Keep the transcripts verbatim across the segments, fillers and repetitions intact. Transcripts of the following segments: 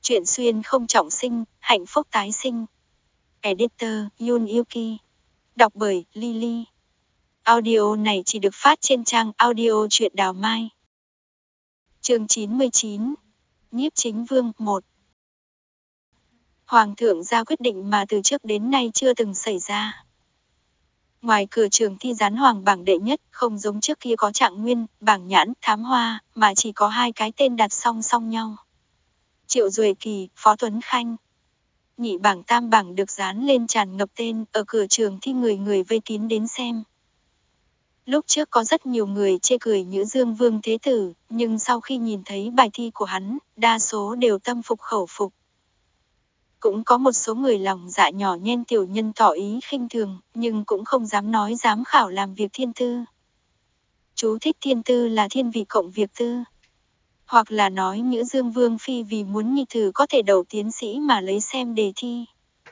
Chuyện xuyên không trọng sinh, hạnh phúc tái sinh. Editor Yun Yuki. Đọc bởi Lily. Audio này chỉ được phát trên trang audio truyện Đào Mai. Chương chín mươi chín. Nhiếp Chính Vương một. Hoàng thượng ra quyết định mà từ trước đến nay chưa từng xảy ra. Ngoài cửa trường thi gián hoàng bảng đệ nhất, không giống trước kia có Trạng Nguyên, Bảng Nhãn, Thám Hoa, mà chỉ có hai cái tên đặt song song nhau. Triệu Duệ Kỳ, Phó Tuấn Khanh. Nhị bảng tam bảng được dán lên tràn ngập tên, ở cửa trường thi người người vây kín đến xem. Lúc trước có rất nhiều người chê cười Nhữ Dương Vương Thế Tử, nhưng sau khi nhìn thấy bài thi của hắn, đa số đều tâm phục khẩu phục. Cũng có một số người lòng dạ nhỏ nhen tiểu nhân tỏ ý khinh thường, nhưng cũng không dám nói giám khảo làm việc thiên tư. Chú thích thiên tư là thiên vị cộng việc tư. Hoặc là nói Nhữ Dương Vương Phi vì muốn nhi tử có thể đậu tiến sĩ mà lấy xem đề thi.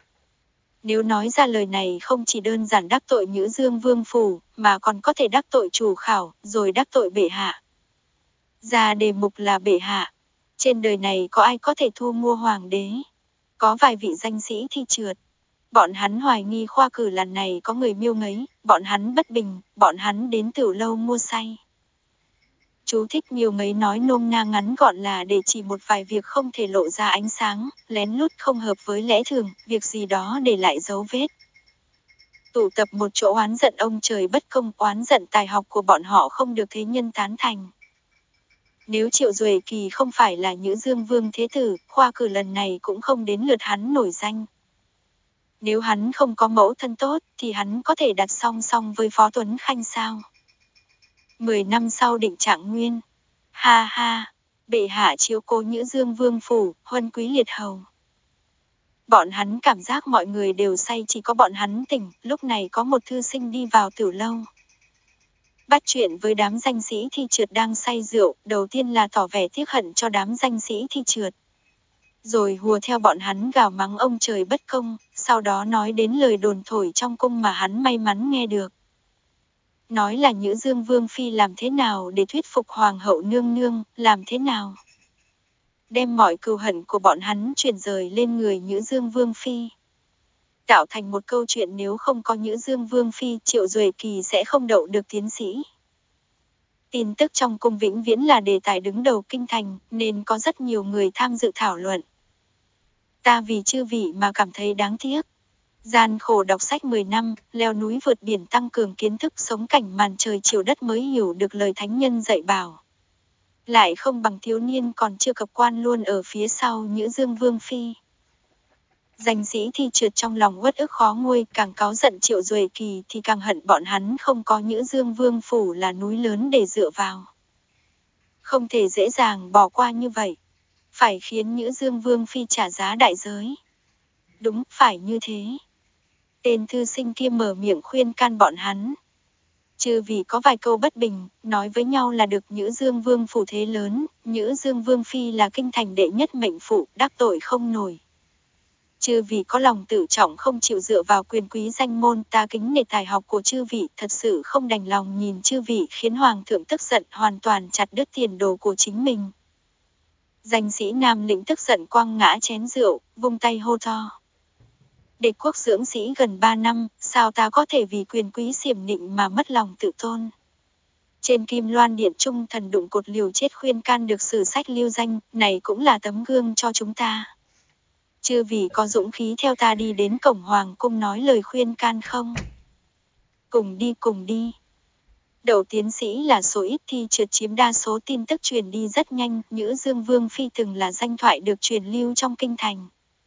Nếu nói ra lời này không chỉ đơn giản đắc tội Nhữ Dương Vương Phủ, mà còn có thể đắc tội chủ khảo, rồi đắc tội bệ hạ. Ra đề mục là bệ hạ. Trên đời này có ai có thể thu mua hoàng đế? Có vài vị danh sĩ thi trượt. Bọn hắn hoài nghi khoa cử lần này có người miêu ngấy, bọn hắn bất bình, bọn hắn đến Tửu Lâu mua say. Chú thích miêu ngấy nói nôm na ngắn gọn là để chỉ một vài việc không thể lộ ra ánh sáng, lén lút không hợp với lẽ thường, việc gì đó để lại dấu vết. Tụ tập một chỗ oán giận ông trời bất công, oán giận tài học của bọn họ không được thế nhân tán thành. Nếu Triệu Duệ Kỳ không phải là Nhữ Dương Vương Thế Tử, khoa cử lần này cũng không đến lượt hắn nổi danh. Nếu hắn không có mẫu thân tốt, thì hắn có thể đặt song song với Phó Tuấn Khanh sao? Mười năm sau định Trạng Nguyên. Ha ha, bệ hạ chiếu cố Nhữ Dương Vương Phủ, huân quý liệt hầu. Bọn hắn cảm giác mọi người đều say, chỉ có bọn hắn tỉnh. Lúc này có một thư sinh đi vào Tửu Lâu. Bắt chuyện với đám danh sĩ thi trượt đang say rượu, đầu tiên là tỏ vẻ tiếc hận cho đám danh sĩ thi trượt. Rồi hùa theo bọn hắn gào mắng ông trời bất công, sau đó nói đến lời đồn thổi trong cung mà hắn may mắn nghe được. Nói là Nhữ Dương Vương Phi làm thế nào để thuyết phục Hoàng hậu nương nương, làm thế nào? Đem mọi cừu hận của bọn hắn chuyển rời lên người Nhữ Dương Vương Phi. Tạo thành một câu chuyện nếu không có Nhữ Dương Vương Phi, Triệu Duệ Kỳ sẽ không đậu được tiến sĩ. Tin tức trong cung vĩnh viễn là đề tài đứng đầu kinh thành, nên có rất nhiều người tham dự thảo luận. Ta vì chư vị mà cảm thấy đáng tiếc. Gian khổ đọc sách mười năm, leo núi vượt biển tăng cường kiến thức, sống cảnh màn trời chiều đất mới hiểu được lời thánh nhân dạy bảo. Lại không bằng thiếu niên còn chưa cập quan luôn ở phía sau Nhữ Dương Vương Phi. Danh sĩ thi trượt trong lòng uất ức khó nguôi, càng cáu giận Triệu Duệ Kỳ thì càng hận bọn hắn không có Nhữ Dương Vương Phủ là núi lớn để dựa vào. Không thể dễ dàng bỏ qua như vậy. Phải khiến Nhữ Dương Vương Phi trả giá đại giới. Đúng, phải như thế. Tên thư sinh kia mở miệng khuyên can bọn hắn. Trừ vì có vài câu bất bình, nói với nhau là được. Nhữ Dương Vương Phủ thế lớn, Nhữ Dương Vương Phi là kinh thành đệ nhất mệnh phụ, đắc tội không nổi. Chư vị có lòng tự trọng không chịu dựa vào quyền quý danh môn, ta kính nể tài học của chư vị, thật sự không đành lòng nhìn chư vị khiến hoàng thượng tức giận, hoàn toàn chặt đứt tiền đồ của chính mình. Danh sĩ Nam Lĩnh tức giận quăng ngã chén rượu, vung tay hô to. Đế quốc dưỡng sĩ gần ba năm, sao ta có thể vì quyền quý xiểm nịnh mà mất lòng tự tôn. Trên Kim Loan Điện Trung thần đụng cột liều chết khuyên can được sử sách lưu danh, này cũng là tấm gương cho chúng ta. Chư vị có dũng khí theo ta đi đến cổng hoàng cung nói lời khuyên can không? Cùng đi cùng đi. Đậu tiến sĩ là số ít, thi trượt chiếm đa số, tin tức truyền đi rất nhanh. Nhữ Dương Vương Phi từng là danh thoại được truyền lưu trong kinh thành.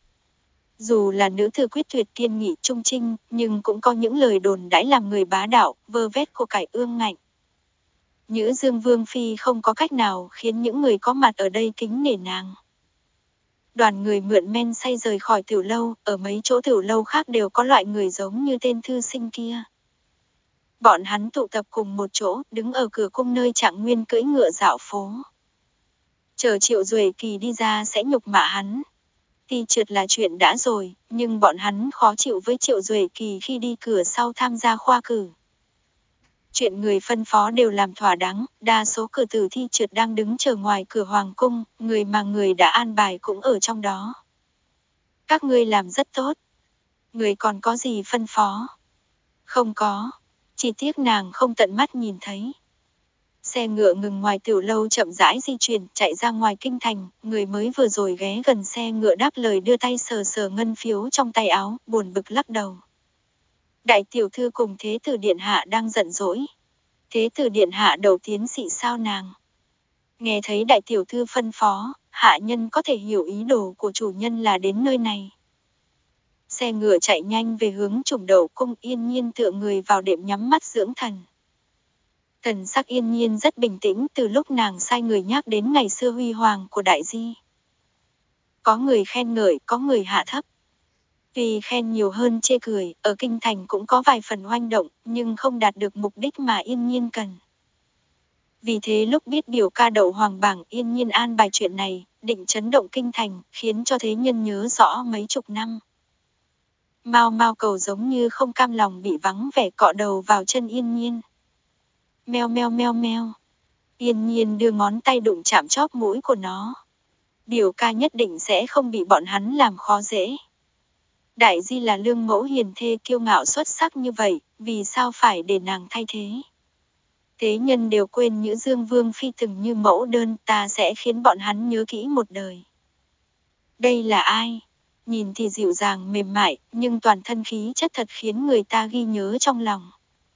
Dù là nữ thư quyết tuyệt kiên nghị trung trinh, nhưng cũng có những lời đồn đãi làm người bá đạo, vơ vét của cải ương ngạnh. Nhữ Dương Vương Phi không có cách nào khiến những người có mặt ở đây kính nể nàng. Đoàn người mượn men say rời khỏi Tửu Lâu, ở mấy chỗ Tửu Lâu khác đều có loại người giống như tên thư sinh kia. Bọn hắn tụ tập cùng một chỗ, đứng ở cửa cung nơi Trạng Nguyên cưỡi ngựa dạo phố. Chờ Triệu Duệ Kỳ đi ra sẽ nhục mạ hắn. Thi trượt là chuyện đã rồi, nhưng bọn hắn khó chịu với Triệu Duệ Kỳ khi đi cửa sau tham gia khoa cử. Chuyện người phân phó đều làm thỏa đáng, đa số cử tử thi trượt đang đứng chờ ngoài cửa hoàng cung, người mà người đã an bài cũng ở trong đó. Các ngươi làm rất tốt. Người còn có gì phân phó? Không có, chỉ tiếc nàng không tận mắt nhìn thấy. Xe ngựa ngừng ngoài tiểu lâu chậm rãi di chuyển, chạy ra ngoài kinh thành, người mới vừa rồi ghé gần xe ngựa đáp lời đưa tay sờ sờ ngân phiếu trong tay áo, buồn bực lắc đầu. Đại tiểu thư cùng thế tử điện hạ đang giận dỗi. Thế tử điện hạ đầu tiến sĩ sao nàng? Nghe thấy đại tiểu thư phân phó, hạ nhân có thể hiểu ý đồ của chủ nhân là đến nơi này. Xe ngựa chạy nhanh về hướng Trùng Đậu cung, Yên Nhiên tựa người vào đệm nhắm mắt dưỡng thần. Thần sắc Yên Nhiên rất bình tĩnh từ lúc nàng sai người nhắc đến ngày xưa huy hoàng của đại di. Có người khen ngợi, có người hạ thấp. Tuy khen nhiều hơn chê cười, ở kinh thành cũng có vài phần oanh động, nhưng không đạt được mục đích mà Yên Nhiên cần. Vì thế lúc biết biểu ca đậu hoàng bảng, Yên Nhiên an bài chuyện này, định chấn động kinh thành, khiến cho thế nhân nhớ rõ mấy chục năm. Mao Mao Cầu giống như không cam lòng bị vắng vẻ, cọ đầu vào chân Yên Nhiên. Meo meo meo meo. Yên Nhiên đưa ngón tay đụng chạm chóp mũi của nó. Biểu ca nhất định sẽ không bị bọn hắn làm khó dễ. Đại di là lương mẫu hiền thê kiêu ngạo xuất sắc như vậy, vì sao phải để nàng thay thế? Thế nhân đều quên Nhữ Dương Vương phi từng như mẫu đơn, ta sẽ khiến bọn hắn nhớ kỹ một đời. Đây là ai? Nhìn thì dịu dàng mềm mại, nhưng toàn thân khí chất thật khiến người ta ghi nhớ trong lòng.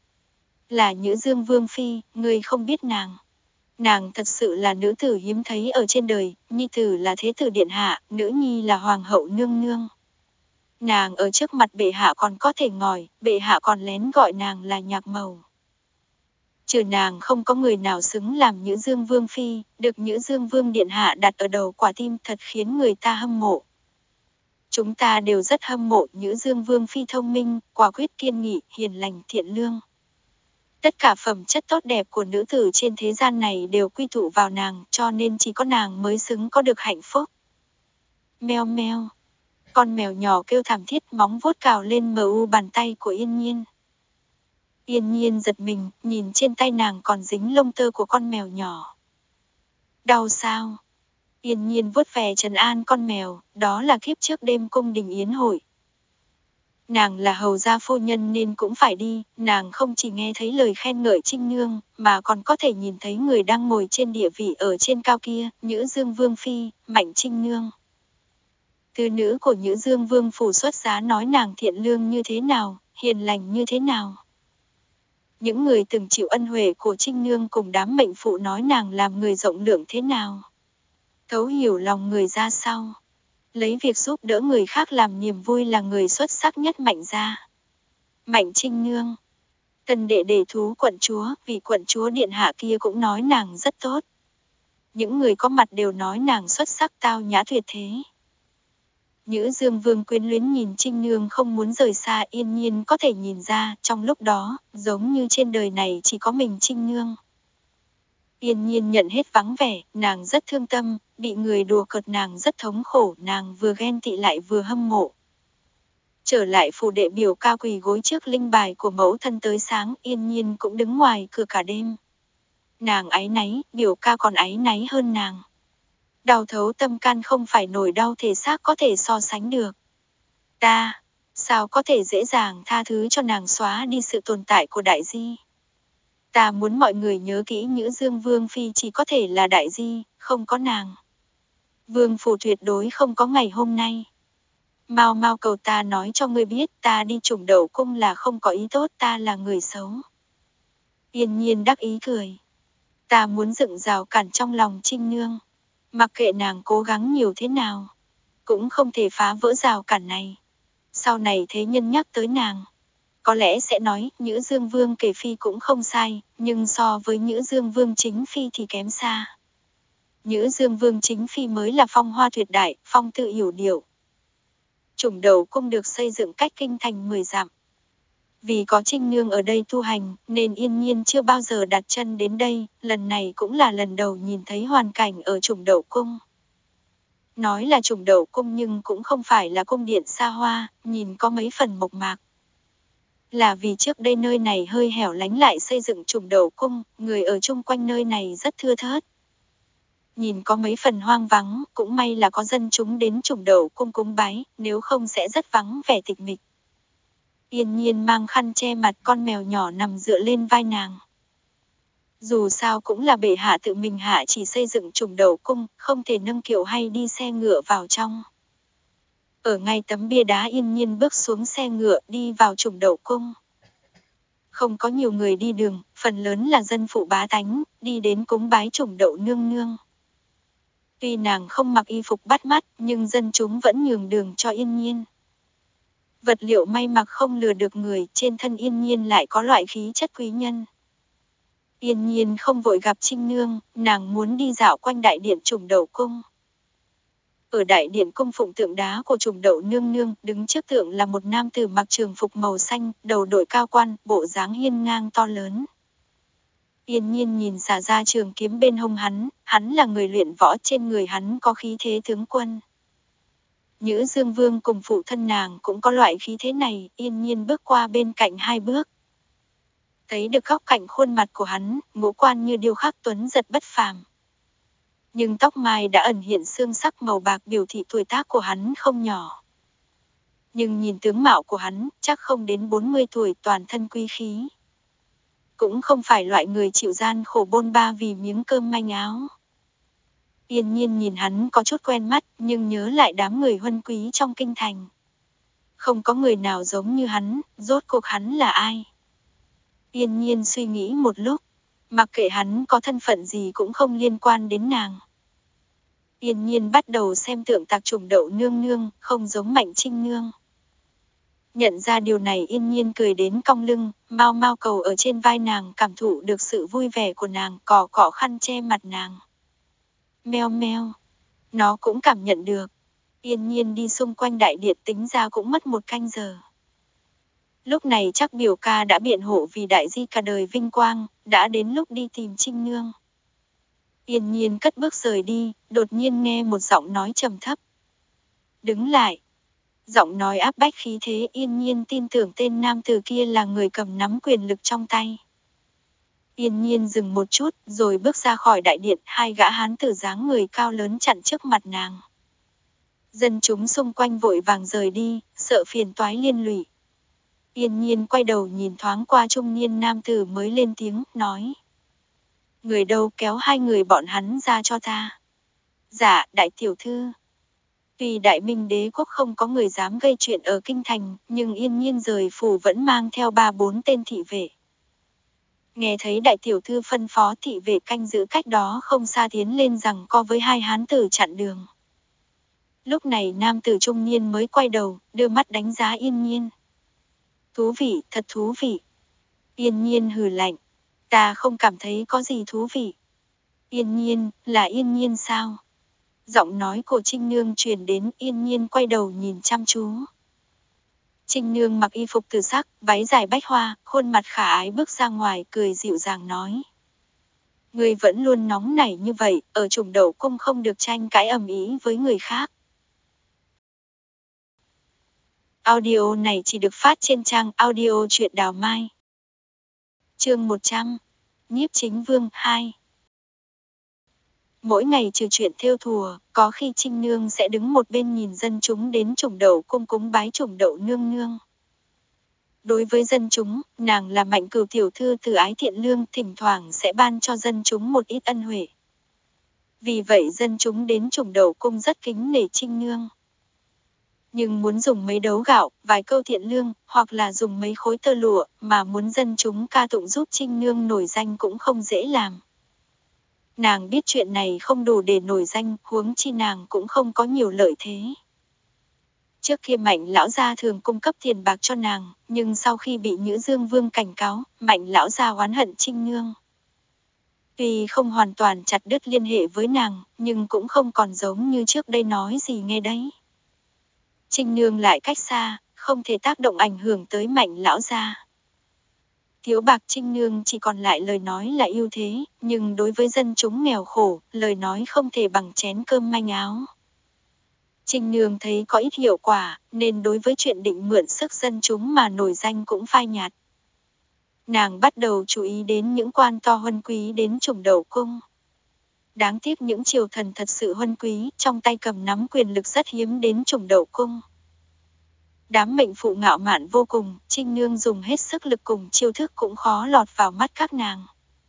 Là Nhữ Dương Vương phi, ngươi không biết nàng. Nàng thật sự là nữ tử hiếm thấy ở trên đời, nhi tử là thế tử điện hạ, nữ nhi là hoàng hậu nương nương. Nàng ở trước mặt bệ hạ còn có thể ngồi, bệ hạ còn lén gọi nàng là nhạc mầu. Trừ nàng không có người nào xứng làm Nhữ Dương Vương phi, được Nhữ Dương Vương điện hạ đặt ở đầu quả tim, thật khiến người ta hâm mộ. Chúng ta đều rất hâm mộ Nhữ Dương Vương phi thông minh, quả quyết kiên nghị, hiền lành, thiện lương. Tất cả phẩm chất tốt đẹp của nữ tử trên thế gian này đều quy tụ vào nàng, cho nên chỉ có nàng mới xứng có được hạnh phúc. Meo meo. Con mèo nhỏ kêu thảm thiết, móng vuốt cào lên mờ u bàn tay của Yên Nhiên. Yên Nhiên giật mình, nhìn trên tay nàng còn dính lông tơ của con mèo nhỏ. Đau sao? Yên Nhiên vuốt về trấn an con mèo, đó là kiếp trước đêm cung đình yến hội. Nàng là hầu gia phu nhân nên cũng phải đi, nàng không chỉ nghe thấy lời khen ngợi Trinh Nương, mà còn có thể nhìn thấy người đang ngồi trên địa vị ở trên cao kia, Nhữ Dương Vương phi, Mạnh Trinh Nương. Tư nữ của Nhữ Dương Vương phủ xuất giá nói nàng thiện lương như thế nào, hiền lành như thế nào. Những người từng chịu ân huệ của Trinh Nương cùng đám mệnh phụ nói nàng làm người rộng lượng thế nào. Thấu hiểu lòng người ra sao. Lấy việc giúp đỡ người khác làm niềm vui là người xuất sắc nhất Mạnh gia. Mạnh Trinh Nương. Tân đệ đệ thú quận chúa, vì quận chúa điện hạ kia cũng nói nàng rất tốt. Những người có mặt đều nói nàng xuất sắc tao nhã tuyệt thế. Nhữ Dương Vương quyến luyến nhìn Trinh Nương không muốn rời xa, Yên Nhiên có thể nhìn ra, trong lúc đó, giống như trên đời này chỉ có mình Trinh Nương. Yên Nhiên nhận hết vắng vẻ, nàng rất thương tâm, bị người đùa cợt nàng rất thống khổ, nàng vừa ghen tị lại vừa hâm mộ. Trở lại phủ đệ biểu ca quỳ gối trước linh bài của mẫu thân tới sáng, Yên Nhiên cũng đứng ngoài cửa cả đêm. Nàng áy náy, biểu ca còn áy náy hơn nàng. Đau thấu tâm can không phải nổi đau thể xác có thể so sánh được. Ta, sao có thể dễ dàng tha thứ cho nàng xóa đi sự tồn tại của đại di. Ta muốn mọi người nhớ kỹ Nhữ Dương Vương phi chỉ có thể là đại di, không có nàng. Vương phủ tuyệt đối không có ngày hôm nay. Mao Mao Cầu, ta nói cho ngươi biết, ta đi Trùng Đậu cung là không có ý tốt, ta là người xấu. Yên Nhiên đắc ý cười. Ta muốn dựng rào cản trong lòng Trinh Nương. Mặc kệ nàng cố gắng nhiều thế nào, cũng không thể phá vỡ rào cản này. Sau này thế nhân nhắc tới nàng, có lẽ sẽ nói Nhữ Dương Vương kể phi cũng không sai, nhưng so với Nhữ Dương Vương chính phi thì kém xa. Nhữ Dương Vương chính phi mới là phong hoa tuyệt đại, phong tự hiểu điệu. Trùng Đậu cung được xây dựng cách kinh thành mười dặm. Vì có Trinh Nương ở đây tu hành, nên Yên Nhiên chưa bao giờ đặt chân đến đây, lần này cũng là lần đầu nhìn thấy hoàn cảnh ở Trùng Đậu cung. Nói là Trùng Đậu cung nhưng cũng không phải là cung điện xa hoa, nhìn có mấy phần mộc mạc. là vì trước đây nơi này hơi hẻo lánh lại xây dựng Trùng Đậu Cung, người ở chung quanh nơi này rất thưa thớt. Nhìn có mấy phần hoang vắng, cũng may là có dân chúng đến Trùng Đậu Cung cúng bái, nếu không sẽ rất vắng vẻ tịch mịch. Yên Nhiên mang khăn che mặt, con mèo nhỏ nằm dựa lên vai nàng. Dù sao cũng là bệ hạ tự mình hạ chỉ xây dựng Trùng Đậu Cung, không thể nâng kiệu hay đi xe ngựa vào trong. Ở ngay tấm bia đá Yên Nhiên bước xuống xe ngựa đi vào Trùng Đậu Cung. Không có nhiều người đi đường, phần lớn là dân phụ bá tánh, đi đến cúng bái Trùng Đậu nương nương. Tuy nàng không mặc y phục bắt mắt, nhưng dân chúng vẫn nhường đường cho Yên Nhiên. Vật liệu may mặc không lừa được người, trên thân Yên Nhiên lại có loại khí chất quý nhân. Yên Nhiên không vội gặp Trinh Nương, nàng muốn đi dạo quanh đại điện Trùng Đậu Cung. Ở đại điện cung phụng tượng đá của Trùng Đậu nương nương, đứng trước tượng là một nam tử mặc trường phục màu xanh, đầu đội cao quan, bộ dáng hiên ngang to lớn. Yên Nhiên nhìn xả ra trường kiếm bên hông hắn, hắn là người luyện võ, trên người hắn có khí thế tướng quân. Nhữ Dương Vương cùng phụ thân nàng cũng có loại khí thế này, Yên Nhiên bước qua bên cạnh hai bước. Thấy được góc cạnh khuôn mặt của hắn, ngũ quan như điêu khắc tuấn giật bất phàm. Nhưng tóc mai đã ẩn hiện xương sắc màu bạc biểu thị tuổi tác của hắn không nhỏ. Nhưng nhìn tướng mạo của hắn, chắc không đến bốn mươi tuổi, toàn thân quý khí. Cũng không phải loại người chịu gian khổ bôn ba vì miếng cơm manh áo. Yên Nhiên nhìn hắn có chút quen mắt, nhưng nhớ lại đám người huân quý trong kinh thành. Không có người nào giống như hắn, rốt cuộc hắn là ai? Yên Nhiên suy nghĩ một lúc, mặc kệ hắn có thân phận gì cũng không liên quan đến nàng. Yên Nhiên bắt đầu xem tượng tạc Trùng Đậu nương nương, không giống Mạnh Trinh nương. Nhận ra điều này Yên Nhiên cười đến cong lưng, mau mau cầu ở trên vai nàng, cảm thụ được sự vui vẻ của nàng, cỏ cỏ khăn che mặt nàng. Meo meo, nó cũng cảm nhận được. Yên Nhiên đi xung quanh đại điện tính ra cũng mất một canh giờ. Lúc này chắc biểu ca đã biện hộ vì đại di cả đời vinh quang, đã đến lúc đi tìm Trinh nương. Yên Nhiên cất bước rời đi, đột nhiên nghe một giọng nói trầm thấp. Đứng lại. Giọng nói áp bách khí thế, Yên Nhiên tin tưởng tên nam tử kia là người cầm nắm quyền lực trong tay. Yên Nhiên dừng một chút, rồi bước ra khỏi đại điện, hai gã hán tử dáng người cao lớn chặn trước mặt nàng. Dân chúng xung quanh vội vàng rời đi, sợ phiền toái liên lụy. Yên Nhiên quay đầu nhìn thoáng qua trung niên nam tử mới lên tiếng, nói. Người đâu, kéo hai người bọn hắn ra cho ta. Dạ, đại tiểu thư. Tuy Đại Minh đế quốc không có người dám gây chuyện ở kinh thành, nhưng Yên Nhiên rời phủ vẫn mang theo ba bốn tên thị vệ. Nghe thấy đại tiểu thư phân phó, thị vệ canh giữ cách đó không xa tiến lên rằng co với hai hán tử chặn đường. Lúc này nam tử trung niên mới quay đầu, đưa mắt đánh giá Yên Nhiên. Thú vị, thật thú vị. Yên Nhiên hừ lạnh. Ta không cảm thấy có gì thú vị. Yên Nhiên, là Yên Nhiên sao? Giọng nói của Trinh Nương truyền đến, Yên Nhiên quay đầu nhìn chăm chú. Trinh Nương mặc y phục từ sắc, váy dài bách hoa, khuôn mặt khả ái bước ra ngoài, cười dịu dàng nói. Người vẫn luôn nóng nảy như vậy, ở Trùng Đậu Cung không được tranh cãi ầm ĩ với người khác. Audio này chỉ được phát trên trang audio truyện Đào Mai. Chương một trăm. Nhiếp Chính Vương hai. Mỗi ngày trừ chuyện thêu thùa, có khi Trinh Nương sẽ đứng một bên nhìn dân chúng đến Trùng Đậu Cung cúng bái Trùng Đậu nương nương. Đối với dân chúng, nàng là Mạnh Cửu tiểu thư từ ái thiện lương, thỉnh thoảng sẽ ban cho dân chúng một ít ân huệ. Vì vậy dân chúng đến Trùng Đậu Cung rất kính nể Trinh Nương. Nhưng muốn dùng mấy đấu gạo, vài câu thiện lương, hoặc là dùng mấy khối tơ lụa, mà muốn dân chúng ca tụng giúp Trinh Nương nổi danh cũng không dễ làm. Nàng biết chuyện này không đủ để nổi danh, huống chi nàng cũng không có nhiều lợi thế. Trước kia Mạnh lão gia thường cung cấp tiền bạc cho nàng, nhưng sau khi bị Nhữ Dương Vương cảnh cáo, Mạnh lão gia oán hận Trinh Nương. Tuy không hoàn toàn chặt đứt liên hệ với nàng, nhưng cũng không còn giống như trước đây nói gì nghe đấy. Trinh Nương lại cách xa, không thể tác động ảnh hưởng tới Mạnh lão gia. Thiếu bạc Trinh Nương chỉ còn lại lời nói là ưu thế, nhưng đối với dân chúng nghèo khổ, lời nói không thể bằng chén cơm manh áo. Trinh Nương thấy có ít hiệu quả, nên đối với chuyện định mượn sức dân chúng mà nổi danh cũng phai nhạt. Nàng bắt đầu chú ý đến những quan to huân quý đến Trùng Đậu Cung. Đáng tiếc những triều thần thật sự huân quý, trong tay cầm nắm quyền lực rất hiếm đến Trùng Đậu Cung. Đám mệnh phụ ngạo mạn vô cùng, Trinh Nương dùng hết sức lực cùng chiêu thức cũng khó lọt vào mắt các nàng.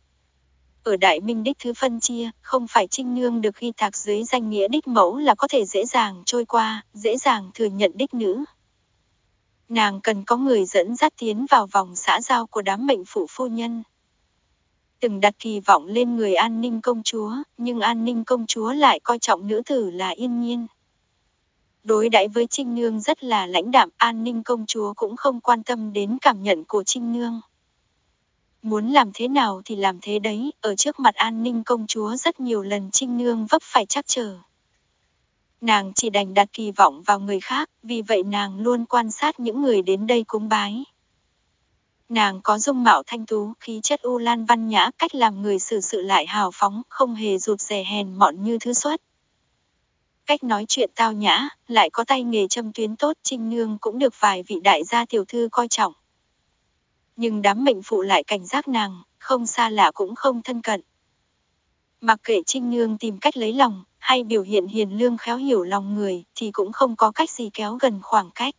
Ở Đại Minh đích thứ phân chia, không phải Trinh Nương được ghi tạc dưới danh nghĩa đích mẫu là có thể dễ dàng trôi qua, dễ dàng thừa nhận đích nữ. Nàng cần có người dẫn dắt tiến vào vòng xã giao của đám mệnh phụ phu nhân. Từng đặt kỳ vọng lên người An Ninh công chúa, nhưng An Ninh công chúa lại coi trọng nữ tử là Yên Nhiên. Đối đãi với Trinh Nương rất là lãnh đạm, An Ninh công chúa cũng không quan tâm đến cảm nhận của Trinh Nương. Muốn làm thế nào thì làm thế đấy, ở trước mặt An Ninh công chúa rất nhiều lần Trinh Nương vấp phải trắc trở. Nàng chỉ đành đặt kỳ vọng vào người khác, vì vậy nàng luôn quan sát những người đến đây cúng bái. Nàng có dung mạo thanh tú, khí chất u lan văn nhã, cách làm người xử sự lại hào phóng, không hề rụt rè hèn mọn như thứ xuất. Cách nói chuyện tao nhã, lại có tay nghề châm tuyến tốt, Trinh Nương cũng được vài vị đại gia tiểu thư coi trọng. Nhưng đám mệnh phụ lại cảnh giác nàng, không xa lạ cũng không thân cận. Mặc kệ Trinh Nương tìm cách lấy lòng, hay biểu hiện hiền lương khéo hiểu lòng người, thì cũng không có cách gì kéo gần khoảng cách.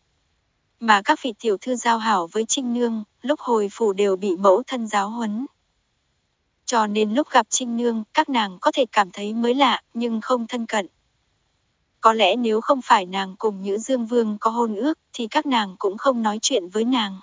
Mà các vị tiểu thư giao hảo với Trinh Nương, lúc hồi phủ đều bị mẫu thân giáo huấn. Cho nên lúc gặp Trinh Nương, các nàng có thể cảm thấy mới lạ, nhưng không thân cận. Có lẽ nếu không phải nàng cùng Nhữ Dương Vương có hôn ước, thì các nàng cũng không nói chuyện với nàng.